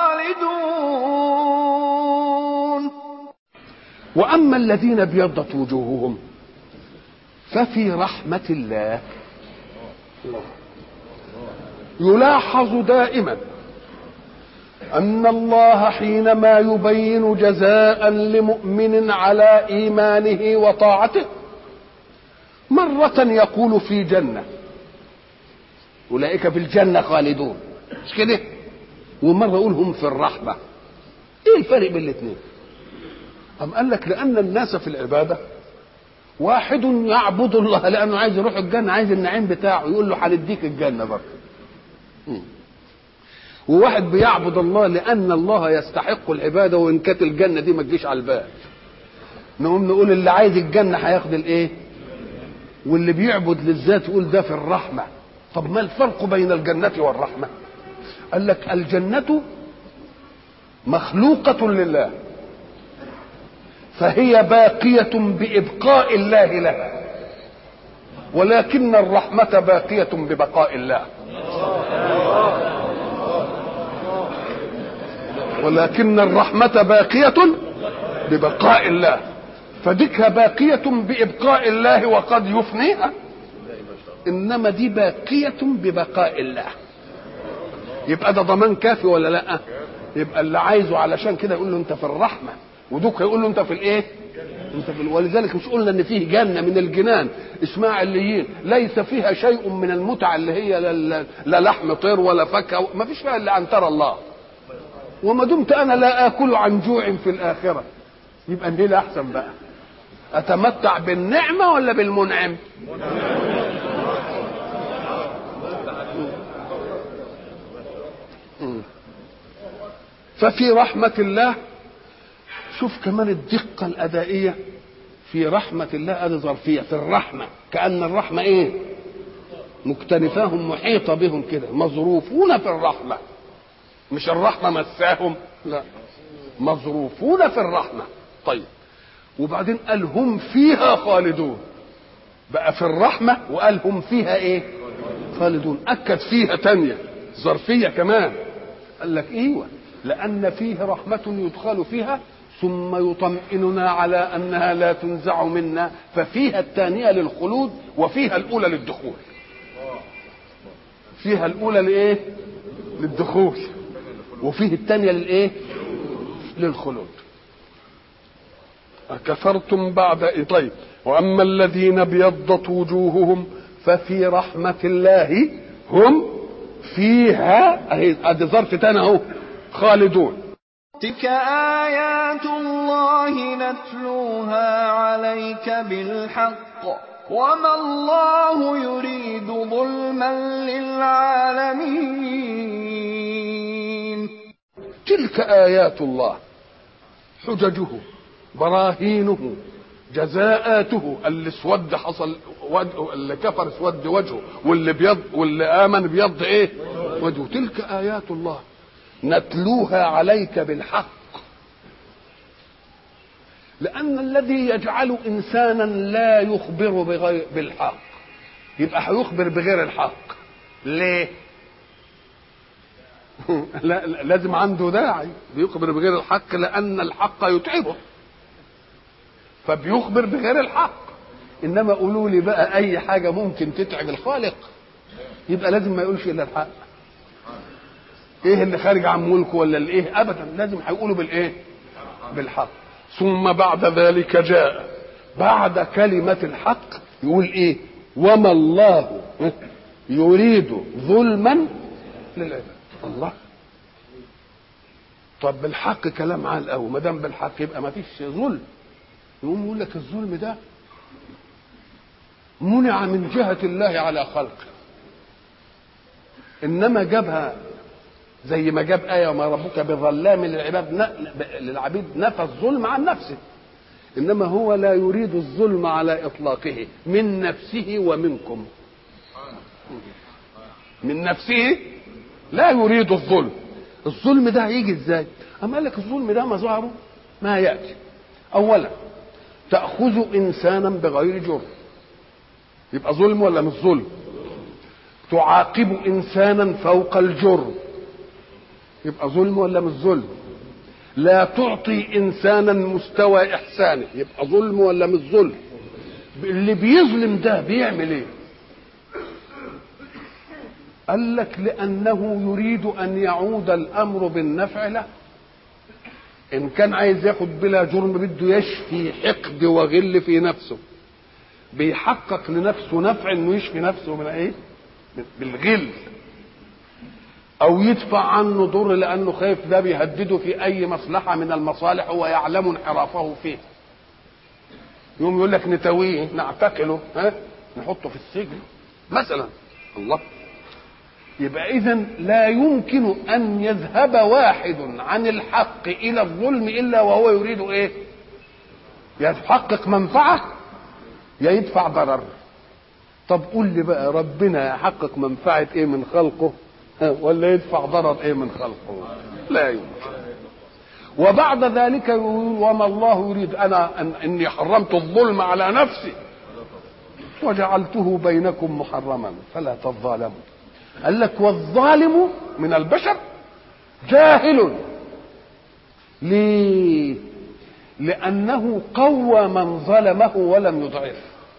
خالدون. وأما الذين ابيضت وجوههم ففي رحمة الله. يلاحظ دائما أن الله حينما يبين جزاء لمؤمن على إيمانه وطاعته مرة يقول في جنة، أولئك في الجنة خالدون، مش كده؟ ومرة يقول هم في الرحمة. إيه الفرق بين الاثنين؟ أم قال لك لأن الناس في العبادة واحد يعبد الله لأنه عايز يروح الجنة، عايز النعيم بتاعه، يقول له هنديك الجنة برضه. وواحد بيعبد الله لأن الله يستحق العبادة وإن كانت الجنة دي ما تجيش على البال. نقوم نقول اللي عايز الجنة هياخد الإيه؟ واللي بيعبد للذات يقول ده في الرحمة. طب ما الفرق بين الجنة والرحمة؟ قال لك الجنة مخلوقة لله فهي باقية بإبقاء الله لها، ولكن الرحمة باقية ببقاء الله. ولكن الرحمة باقية ببقاء الله، فديك باقية بإبقاء الله وقد يفنيها، إنما دي باقية ببقاء الله. يبقى ده ضمان كافي ولا لا؟ يبقى اللي عايزه علشان كده يقول له انت في الرحمة، ودوك يقول له انت في الايه؟ انت في ولذلك مش قلنا ان فيه جنة من الجنان اسمها عليين ليس فيها شيء من المتع اللي هي لا لحم طير ولا فاكهة، ما فيش فيها الا ان ترى الله. وما دمت انا لا اكل عن جوع في الاخرة، يبقى دي لا احسن بقى، اتمتع بالنعمة ولا بالمنعم؟ ففي رحمة الله. شوف كمان الدقة الأدائية في رحمة الله، هذه ظرفية في الرحمة، كأن الرحمة ايه؟ مكتنفاهم محيطة بهم كده، مظروفون في الرحمة، مش الرحمة مساهم، لا، مظروفون في الرحمة. طيب، وبعدين قال هم فيها خالدون، بقى في الرحمة وقال هم فيها ايه؟ خالدون. أكد فيها تانية ظرفية كمان، قال لك ايوه، لأن فيه رحمة يدخل فيها ثم يطمئننا على أنها لا تنزع منا، ففيها الثانية للخلود وفيها الأولى للدخول. فيها الأولى لإيه؟ للدخول، وفيه الثانية للإيه؟ للخلود. أكفرتم بعد طيب، وأما الذين ابيضت وجوههم ففي رحمة الله هم فيها، ادي ظرف تاني اهو، خالدون. تلك آيات الله نتلوها عليك بالحق وما الله يريد ظلما للعالمين. تلك آيات الله، حججه، براهينه، جزاءاته. اللي اسود حصل وجهه، اللي كفر اسود وجهه، واللي بيض واللي آمن بيض ايه؟ وجهه. تلك آيات الله نتلوها عليك بالحق. لأن الذي يجعل إنسانا لا يخبر بالحق يبقى هيخبر بغير الحق. ليه؟ لا، لازم عنده داعي بيخبر بغير الحق، لأن الحق يتعبه. فبيخبر بغير الحق. انما قولوا لي بقى اي حاجه ممكن تتعب الخالق يبقى لازم ما يقولش الا الحق. ايه اللي خارج عن ملكه ولا الايه؟ ابدا، لازم هيقولوا بالايه؟ بالحق. ثم بعد ذلك جاء بعد كلمه الحق يقول ايه؟ وما الله يريد ظلما للعباد. الله، طب بالحق كلام عال قوي، ما دام بالحق يبقى ما فيش ظلم. يقوم يقول لك الظلم ده منع من جهة الله على خلقه، إنما جابها زي ما جاب آية وما ربك بظلام للعبيد نفى الظلم عن نفسه، إنما هو لا يريد الظلم على إطلاقه من نفسه ومنكم. من نفسه لا يريد الظلم. الظلم ده هيجي ازاي؟ أما قال لك الظلم ده مظهره ما يأتي. أولا تأخذ إنسانا بغير جرم، يبقى ظلم ولا مش ظلم؟ تعاقب إنسانا فوق الجرم، يبقى ظلم ولا مش ظلم؟ لا تعطي إنسانا مستوى إحسانه، يبقى ظلم ولا مش ظلم؟ اللي بيظلم ده بيعمل ايه؟ قال لك لأنه يريد أن يعود الأمر بالنفع له. إن كان عايز ياخد بلا جرم بده يشفي حقد وغل في نفسه، بيحقق لنفسه نفع إنه يشفي نفسه من إيه؟ بالغل، أو يدفع عنه ضر لأنه خايف ده بيهدده في أي مصلحة من المصالح هو يعلم انحرافه فيه. يوم يقول لك نتويه، نعتقله، نحطه في السجن مثلا. الله، يبقى إذن لا يمكن أن يذهب واحد عن الحق إلى الظلم إلا وهو يريد إيه؟ يحقق منفعة يا يدفع ضرر. طب قول لي بقى، ربنا يحقق منفعة إيه من خلقه ولا يدفع ضرر إيه من خلقه؟ لا يمكن. وبعد ذلك يقول وما الله يريد أنا إني حرمت الظلم على نفسي وجعلته بينكم محرما فلا تظالموا. قال لك والظالم من البشر جاهل. ليه؟ لأنه قوى من ظلمه ولم يضعف.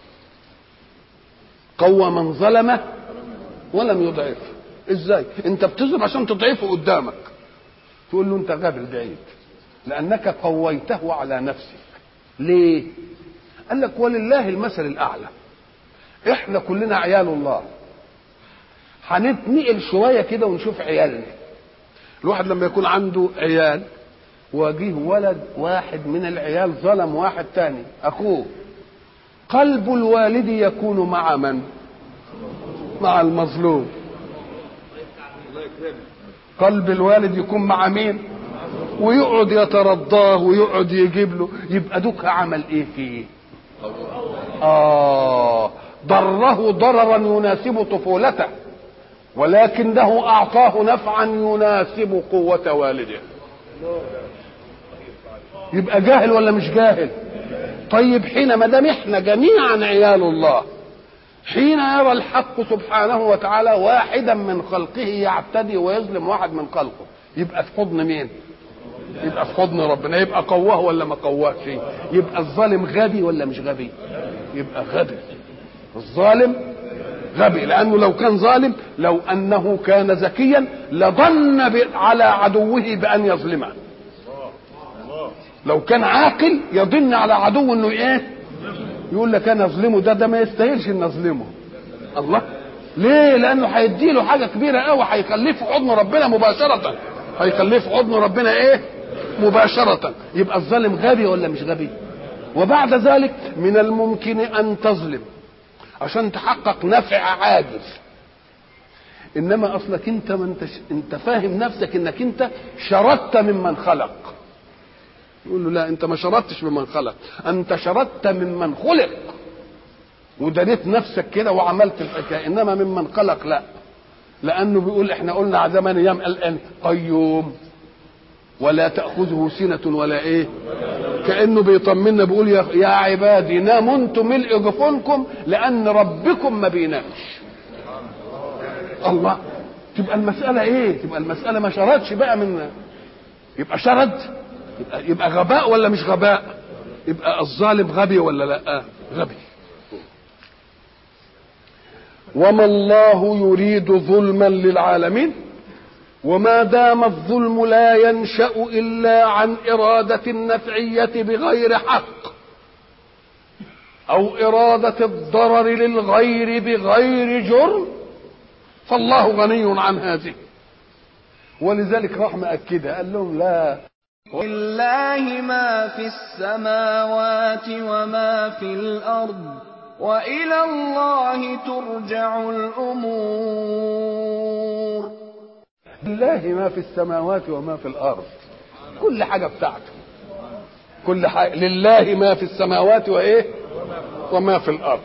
قوى من ظلمه ولم يضعف. ازاي؟ انت بتظلم عشان تضعفه قدامك، تقول له انت غابر بعيد، لأنك قويته على نفسك. ليه؟ قال لك ولله المثل الأعلى. احنا كلنا عيال الله، هنتنقل شويه كده ونشوف عيالنا. الواحد لما يكون عنده عيال وجيه ولد واحد من العيال ظلم واحد تاني اخوه، قلب الوالد يكون مع من؟ مع المظلوم. قلب الوالد يكون مع مين؟ ويقعد يترضاه ويقعد يجيب له. يبقى دوك عمل ايه فيه؟ ضره ضررا يناسب طفولته، ولكنه أعطاه نفعا يناسب قوة والده. يبقى جاهل ولا مش جاهل؟ طيب حين ما دام احنا جميعا عيال الله، حين يرى الحق سبحانه وتعالى واحدا من خلقه يعتدي ويظلم واحد من خلقه، يبقى في حضن مين؟ يبقى في حضن ربنا. يبقى قواه ولا ما قواهش؟ يبقى الظالم غبي ولا مش غبي؟ يبقى غبي. الظالم غبي، لأنه لو كان ظالم، لو أنه كان ذكيا لظن على عدوه بأن يظلمه. لو كان عاقل يظن على عدو انه ايه؟ يقول لك انا اظلمه، ده ما يستاهلش ان اظلمه. الله، ليه؟ لانه هيديله حاجه كبيره قوي، هيخليه في حضن ربنا مباشره. هيخليه في حضن ربنا ايه؟ مباشره. يبقى الظالم غبي ولا مش غبي؟ وبعد ذلك من الممكن ان تظلم عشان تحقق نفع عاجل، انما اصلك انت ما انت فاهم نفسك انك انت شردت ممن خلق. يقول له لا، انت ما شردتش ممن خلق، انت شردت ممن خلق ودنيت نفسك كده وعملت الحكايه، انما ممن خلق لا. لانه بيقول احنا قلنا زمان ايام الان قيوم ولا تاخذه سنه ولا ايه، كانه بيطمنا بيقول يا عبادي ناموا انتم ملء جفونكم لان ربكم ما بينامش. الله، تبقى المساله ايه؟ تبقى المساله ما شردش بقى من، يبقى شرد، يبقى غباء ولا مش غباء؟ يبقى الظالم غبي ولا لا؟ غبي. وما الله يريد ظلما للعالمين، وما دام الظلم لا ينشأ إلا عن إرادة النفعية بغير حق أو إرادة الضرر للغير بغير جرم فالله غني عن هذه. ولذلك راح مأكدها قال لهم لا، لله ما في السماوات وما في الأرض وإلى الله ترجع الأمور. لله ما في السماوات وما في الأرض، كل حاجة بتاعته، كل حاجة لله ما في السماوات وإيه وما في الأرض،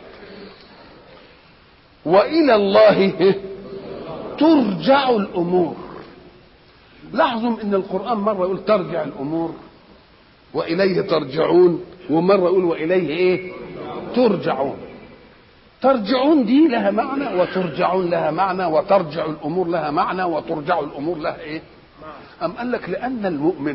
وإلى الله ترجع الأمور. لاحظوا ان القرآن مرة يقول ترجع الأمور وإليه ترجعون، ومرة يقول وإليه ايه ترجعون. ترجعون دي لها معنى، وترجعون لها معنى، وترجع الأمور لها معنى، وترجع الأمور لها ايه. أم قال لك لأن المؤمن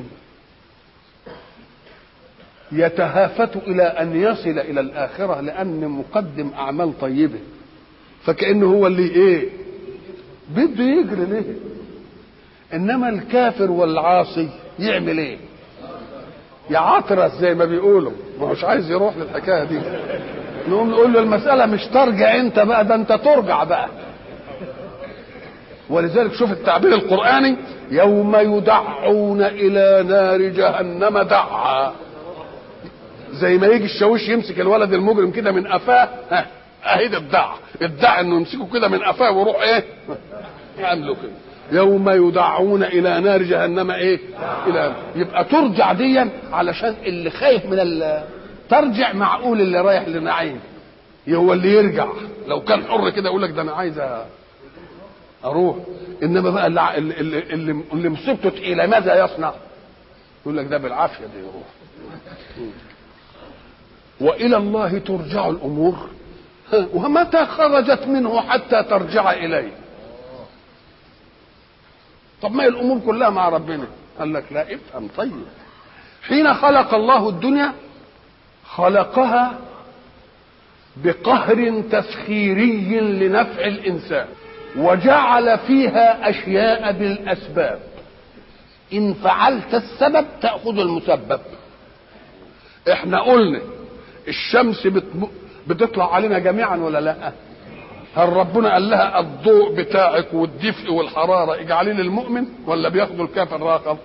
يتهافت إلى أن يصل إلى الآخرة لأن مقدم أعمال طيبة، فكأنه هو اللي ايه بده يجري ليه. انما الكافر والعاصي يعمل ايه؟ يعطرس زي ما بيقولوا، ما هوش عايز يروح للحكايه دي. نقوم نقول له المساله مش ترجع انت بقى، ده انت ترجع بقى. ولذلك شوف التعبير القراني، يوم يدعون الى نار جهنم دعا. زي ما يجي الشاويش يمسك الولد المجرم كده من قفاه، اهي ده ادعى انه يمسكه كده من قفاه ويروح ايه يعملوا كده. يوم يدعون الى نار جهنم ايه الى، يبقى ترجع ديا علشان اللي خايف من ترجع. معقول اللي رايح لنعيم هو اللي يرجع، لو كان حر كده يقول لك ده انا عايز اروح. انما بقى اللي مصيبته تقيله ماذا يصنع؟ يقول لك ده بالعافيه ده يروح. والى الله ترجع الامور، ومتى خرجت منه حتى ترجع اليه؟ طب ما الامور كلها مع ربنا. قال لك لا، افهم. طيب حين خلق الله الدنيا خلقها بقهر تسخيري لنفع الانسان، وجعل فيها اشياء بالاسباب. ان فعلت السبب تاخذ المسبب. احنا قلنا الشمس بتطلع علينا جميعا ولا لا؟ هل ربنا قال لها الضوء بتاعك والدفء والحرارة اجعليه للمؤمن، ولا بياخدوا الكافر راقب؟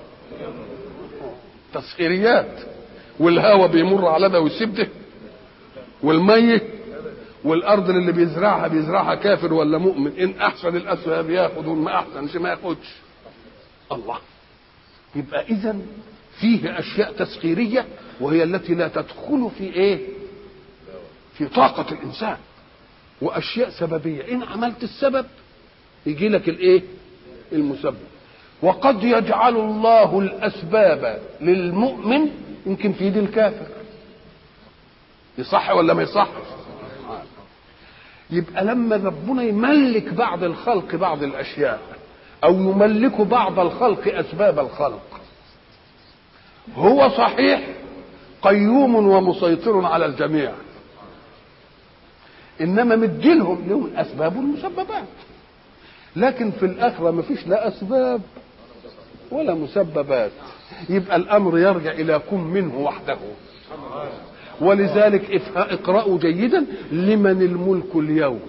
تسخيريات. والهواء بيمر على ده ويسيب ده، والمية والارض اللي بيزرعها كافر ولا مؤمن؟ ان احسن الاسباب ياخد، وما احسنش ما ياخدش. الله. يبقى اذا فيه اشياء تسخيرية وهي التي لا تدخل في ايه في طاقة الانسان، واشياء سببيه ان عملت السبب يجي لك الايه المسبب. وقد يجعل الله الاسباب للمؤمن يمكن في يد الكافر. يصح ولا ما يصح؟ يبقى لما ربنا يملك بعض الخلق بعض الاشياء، او يملك بعض الخلق اسباب الخلق، هو صحيح قيوم ومسيطر على الجميع، انما مديلهم لهم الاسباب والمسببات. لكن في الاخره ما فيش لا اسباب ولا مسببات، يبقى الامر يرجع الى كن منه وحده. ولذلك اقرأوا جيدا لمن الملك اليوم.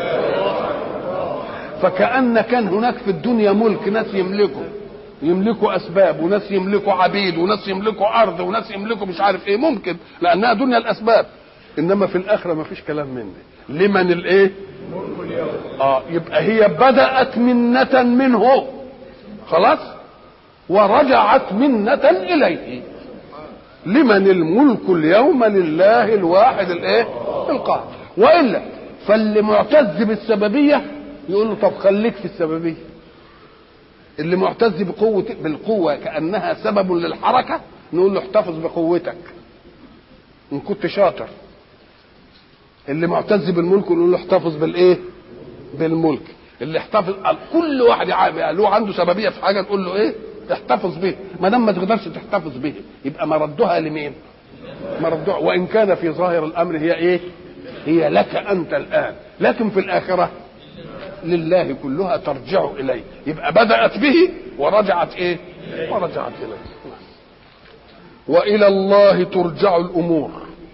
فكأن كان هناك في الدنيا ملك، ناس يملكوا اسباب، وناس يملكوا عبيد، وناس يملكوا ارض، وناس يملكوا مش عارف ايه، ممكن لانها دنيا الاسباب. انما في الاخره ما فيش كلام من ده. لمن الايه يبقى هي بدأت منة منه خلاص، ورجعت منة اليه. لمن الملك اليوم؟ لله الواحد الايه القاهر. والا فاللي معتز بالسببيه يقول له طب خليك في السببيه. اللي معتز بالقوه كانها سبب للحركه نقول له احتفظ بقوتك ان كنت شاطر. اللي معتز بالملك نقول له احتفظ بالايه بالملك. اللي احتفظ، كل واحد له عنده سببيه في حاجه نقول له ايه احتفظ به. ما دام ما تقدرش تحتفظ به يبقى مردها لمين؟ مردوع، وان كان في ظاهر الامر هي ايه؟ هي لك انت الان، لكن في الاخره لله كلها ترجع اليه. يبقى بدات به ورجعت ايه؟ ورجعت اليه. والى الله ترجع الامور.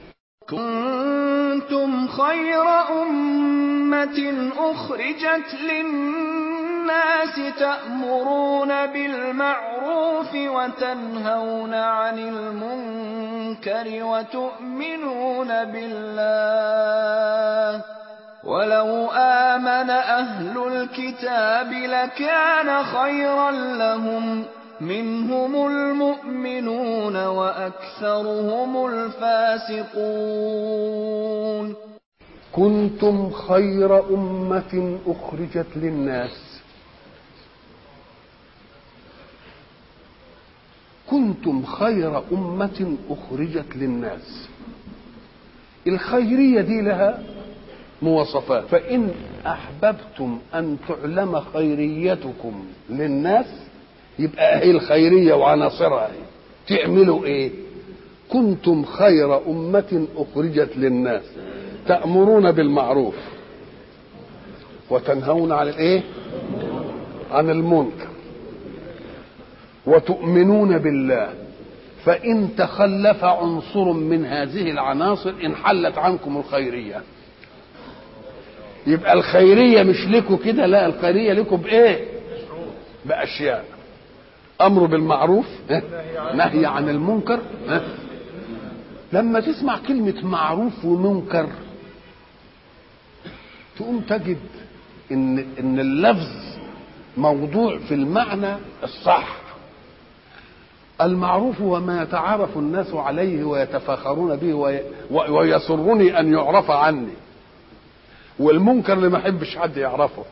كنتم خير أمة أخرجت للناس تأمرون بالمعروف وتنهون عن المنكر وتؤمنون بالله ولو آمن أهل الكتاب لكان خيرا لهم منهم المؤمنون وأكثرهم الفاسقون. كنتم خير أمة أخرجت للناس. كنتم خير أمة أخرجت للناس. الخيرية دي لها مواصفات، فإن أحببتم أن تعلم خيريتكم للناس يبقى هي الخيرية وعناصرها تعملوا ايه؟ كنتم خير أمة أخرجت للناس تأمرون بالمعروف وتنهون عن الايه؟ عن المنكر وتؤمنون بالله. فإن تخلف عنصر من هذه العناصر انحلت عنكم الخيرية. يبقى الخيرية مش لكم كده، لا، الخيرية لكم بإيه؟ بأشياء: أمر بالمعروف، نهي عن المنكر. لما تسمع كلمة معروف ومنكر تقوم تجد إن اللفظ موضوع في المعنى الصح. المعروف هو ما يتعارف الناس عليه ويتفاخرون به ويسرني أن يعرف عني، والمنكر اللي ما يحبش حد يعرفه.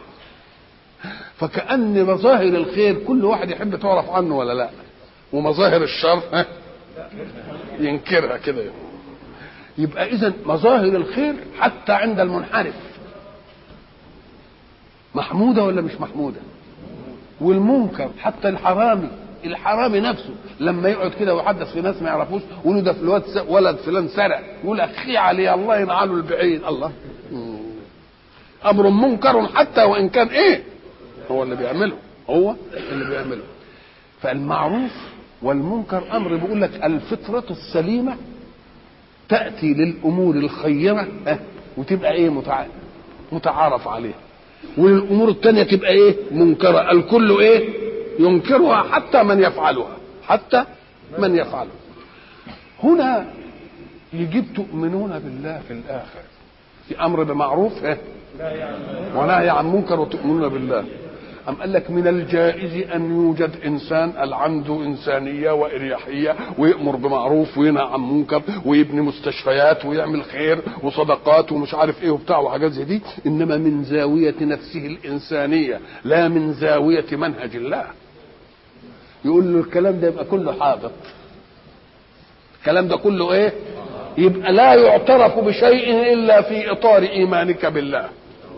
فكأن مظاهر الخير كل واحد يحب تعرف عنه ولا لا، ومظاهر الشر ينكرها كده. يبقى إذن مظاهر الخير حتى عند المنحرف محمودة ولا مش محمودة؟ والمنكر حتى الحرامي نفسه لما يقعد كده ويحدث في ناس ما يعرفوش يقولوا ده في ولد فلان سرق، يقول اخي عليه الله ينعله البعيد. الله، امر منكر حتى وان كان ايه هو اللي بيعمله، فالمعروف والمنكر امر بيقول لك الفطرة السليمة تأتي للامور الخيرة وتبقى ايه؟ متعارف عليها، والامور التانية تبقى ايه؟ منكرة. الكل ايه؟ ينكرها حتى من يفعلها، هنا يجب تؤمنون بالله في الاخر، في امر بمعروف ونهي عن منكر وتؤمنون بالله. أم قال لك من الجائز أن يوجد إنسان عنده إنسانية وإريحية ويأمر بمعروف وينهى عن منكر ويبني مستشفيات ويعمل خير وصدقات ومش عارف إيه وبتاع وحاجات زي دي، إنما من زاوية نفسه الإنسانية لا من زاوية منهج الله. يقول له الكلام ده يبقى كله حاضر، الكلام ده كله إيه؟ يبقى لا يعترف بشيء إلا في إطار إيمانك بالله.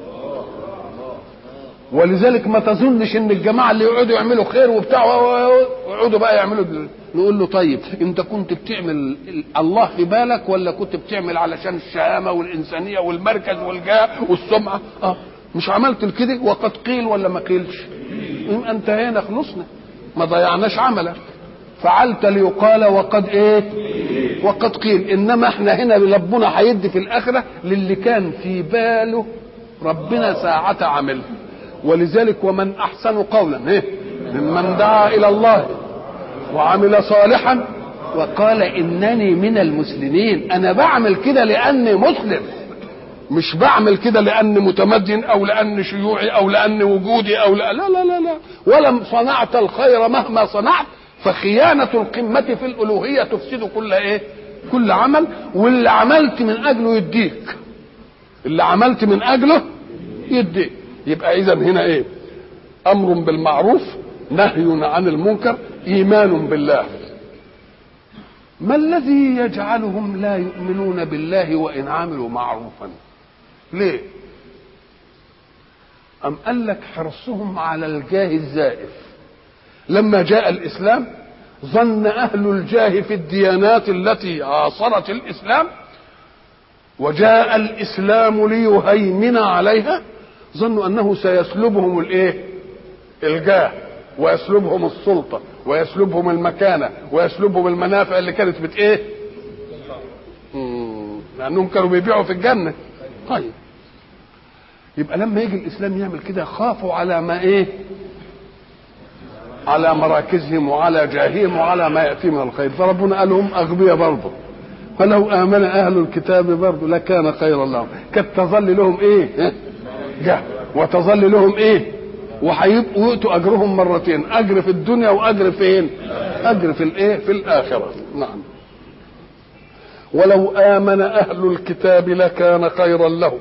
ولذلك ما تظنش ان الجماعه اللي يقعدوا يعملوا خير وبتاع ويقعدوا بقى يعملوا نقول له طيب انت كنت بتعمل الله في بالك ولا كنت بتعمل علشان الشهامه والانسانيه والمركز والجاه والسمعه؟ مش عملت كده وقد قيل ولا ما قيلش؟ انتهينا، خلصنا، ما ضيعناش عملك، فعلت ليقال وقد ايه؟ وقد قيل. انما احنا هنا ربنا هيدي في الاخره للي كان في باله ربنا ساعة عمل. ولذلك ومن احسن قولا ممن دعا الى الله وعمل صالحا وقال انني من المسلمين. انا بعمل كده لاني مسلم، مش بعمل كده لاني متمدن او لاني شيوعي او لاني وجودي او لا لا لا لا. ولم صنعت الخير مهما صنعت فخيانة القمة في الالوهية تفسد كل ايه؟ كل عمل. واللي عملت من اجله يديك، اللي عملت من اجله يديك. يبقى اذا هنا ايه؟ امر بالمعروف، نهي عن المنكر، ايمان بالله. ما الذي يجعلهم لا يؤمنون بالله وان عملوا معروفا؟ ليه؟ ام قال لك حرصهم على الجاه الزائف. لما جاء الاسلام ظن أهل الجاه في الديانات التي عاصرت الإسلام وجاء الإسلام ليهيمن عليها، ظنوا أنه سيسلبهم الإيه؟ الجاه، ويسلبهم السلطة، ويسلبهم المكانة، ويسلبهم المنافع اللي كانت إيه؟ لأنهم كانوا بيبيعوا في الجنة. طيب يبقى لما يجي الإسلام يعمل كده خافوا على ما إيه؟ على مراكزهم وعلى جاههم وعلى ما يأتي من الخير، فربنا قال لهم أغبياء برضه، فلو آمن أهل الكتاب برضه لكان خيرا لهم. كانت تظل لهم إيه؟ جاه، وتظل لهم إيه؟ وهيبقوا يؤتوا أجرهم مرتين، أجر في الدنيا وأجر فين؟ أجر في الإيه؟ في الآخرة. نعم. ولو آمن أهل الكتاب لكان خيرا لهم.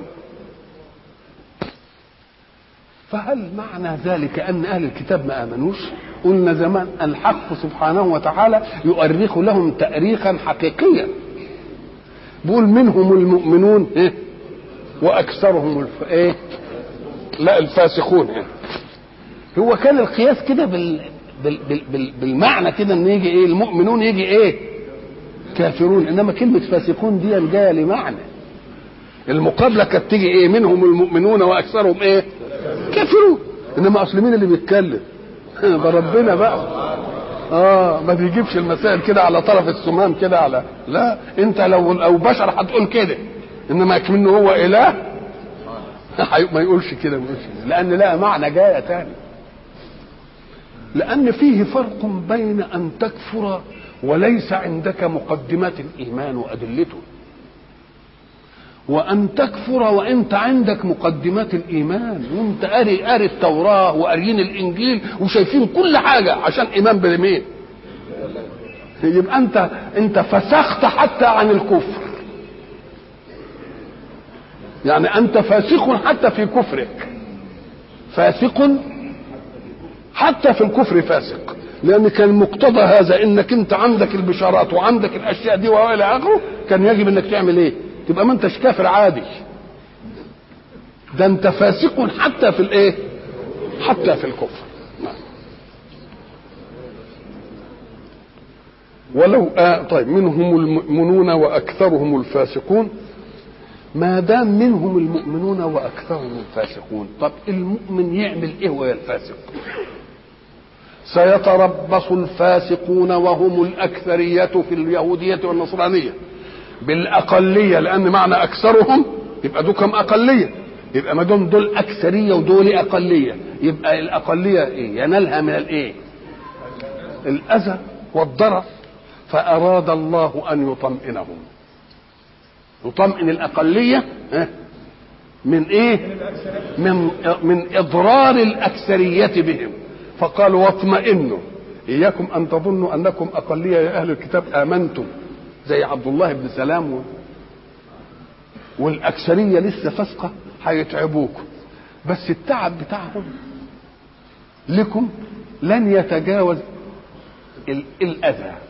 فهل معنى ذلك أن أهل الكتاب ما آمنوش؟ قلنا زمان الحق سبحانه وتعالى يؤرخ لهم تأريخا حقيقيا، بيقول منهم المؤمنون إيه؟ وأكثرهم إيه؟ لا الفاسقون إيه؟ هو كان القياس كده بالمعنى كده ان يجي ايه؟ المؤمنون يجي ايه؟ كافرون، انما كلمة فاسقون دي جاية لمعنى المقابلة كانت تيجي ايه؟ منهم المؤمنون واكثرهم ايه؟ كافرون. انما اصل مين اللي بيتكلم؟ ده ربنا بقى. ما بيجيبش المسائل كده على طرف السمام كده على، لا، انت لو بشر هتقول كده، انما كمنه هو اله ما يقولش كده، لان لا معنى جاية تاني. لأن فيه فرق بين أن تكفر وليس عندك مقدمات الإيمان وأدلته، وأن تكفر وأنت عندك مقدمات الإيمان، وأنت قاري التوراة وقاريين الإنجيل وشايفين كل حاجة عشان إيمان بالمين. يبقى أنت فسخت حتى عن الكفر، يعني أنت فاسق حتى في كفرك، فاسق حتى في الكفر فاسق، لان كان مقتضى هذا انك انت عندك البشارات وعندك الاشياء دي والى اخره، كان يجب انك تعمل ايه؟ تبقى ما انتش كافر عادي، ده انت فاسق حتى في الايه؟ حتى في الكفر. ولو طيب منهم المؤمنون واكثرهم الفاسقون. ما دام منهم المؤمنون واكثرهم الفاسقون، طب المؤمن يعمل ايه وهو الفاسق؟ سيتربص الفاسقون وهم الأكثرية في اليهودية والنصرانية بالأقلية، لأن معنى أكثرهم يبقى دول كم أقلية، يبقى ما دول أكثرية ودول أقلية، يبقى الأقلية إيه؟ ينالها من الإيه؟ الأذى والضرر. فأراد الله أن يطمئنهم، يطمئن الأقلية من إيه؟ من إضرار الأكثرية بهم، فقال واطمئنوا إياكم أن تظنوا أنكم أقلية يا أهل الكتاب آمنتم زي عبد الله بن سلام والأكثرية لسه فاسقة هيتعبوكم، بس التعب بتاعهم لكم لن يتجاوز الأذى.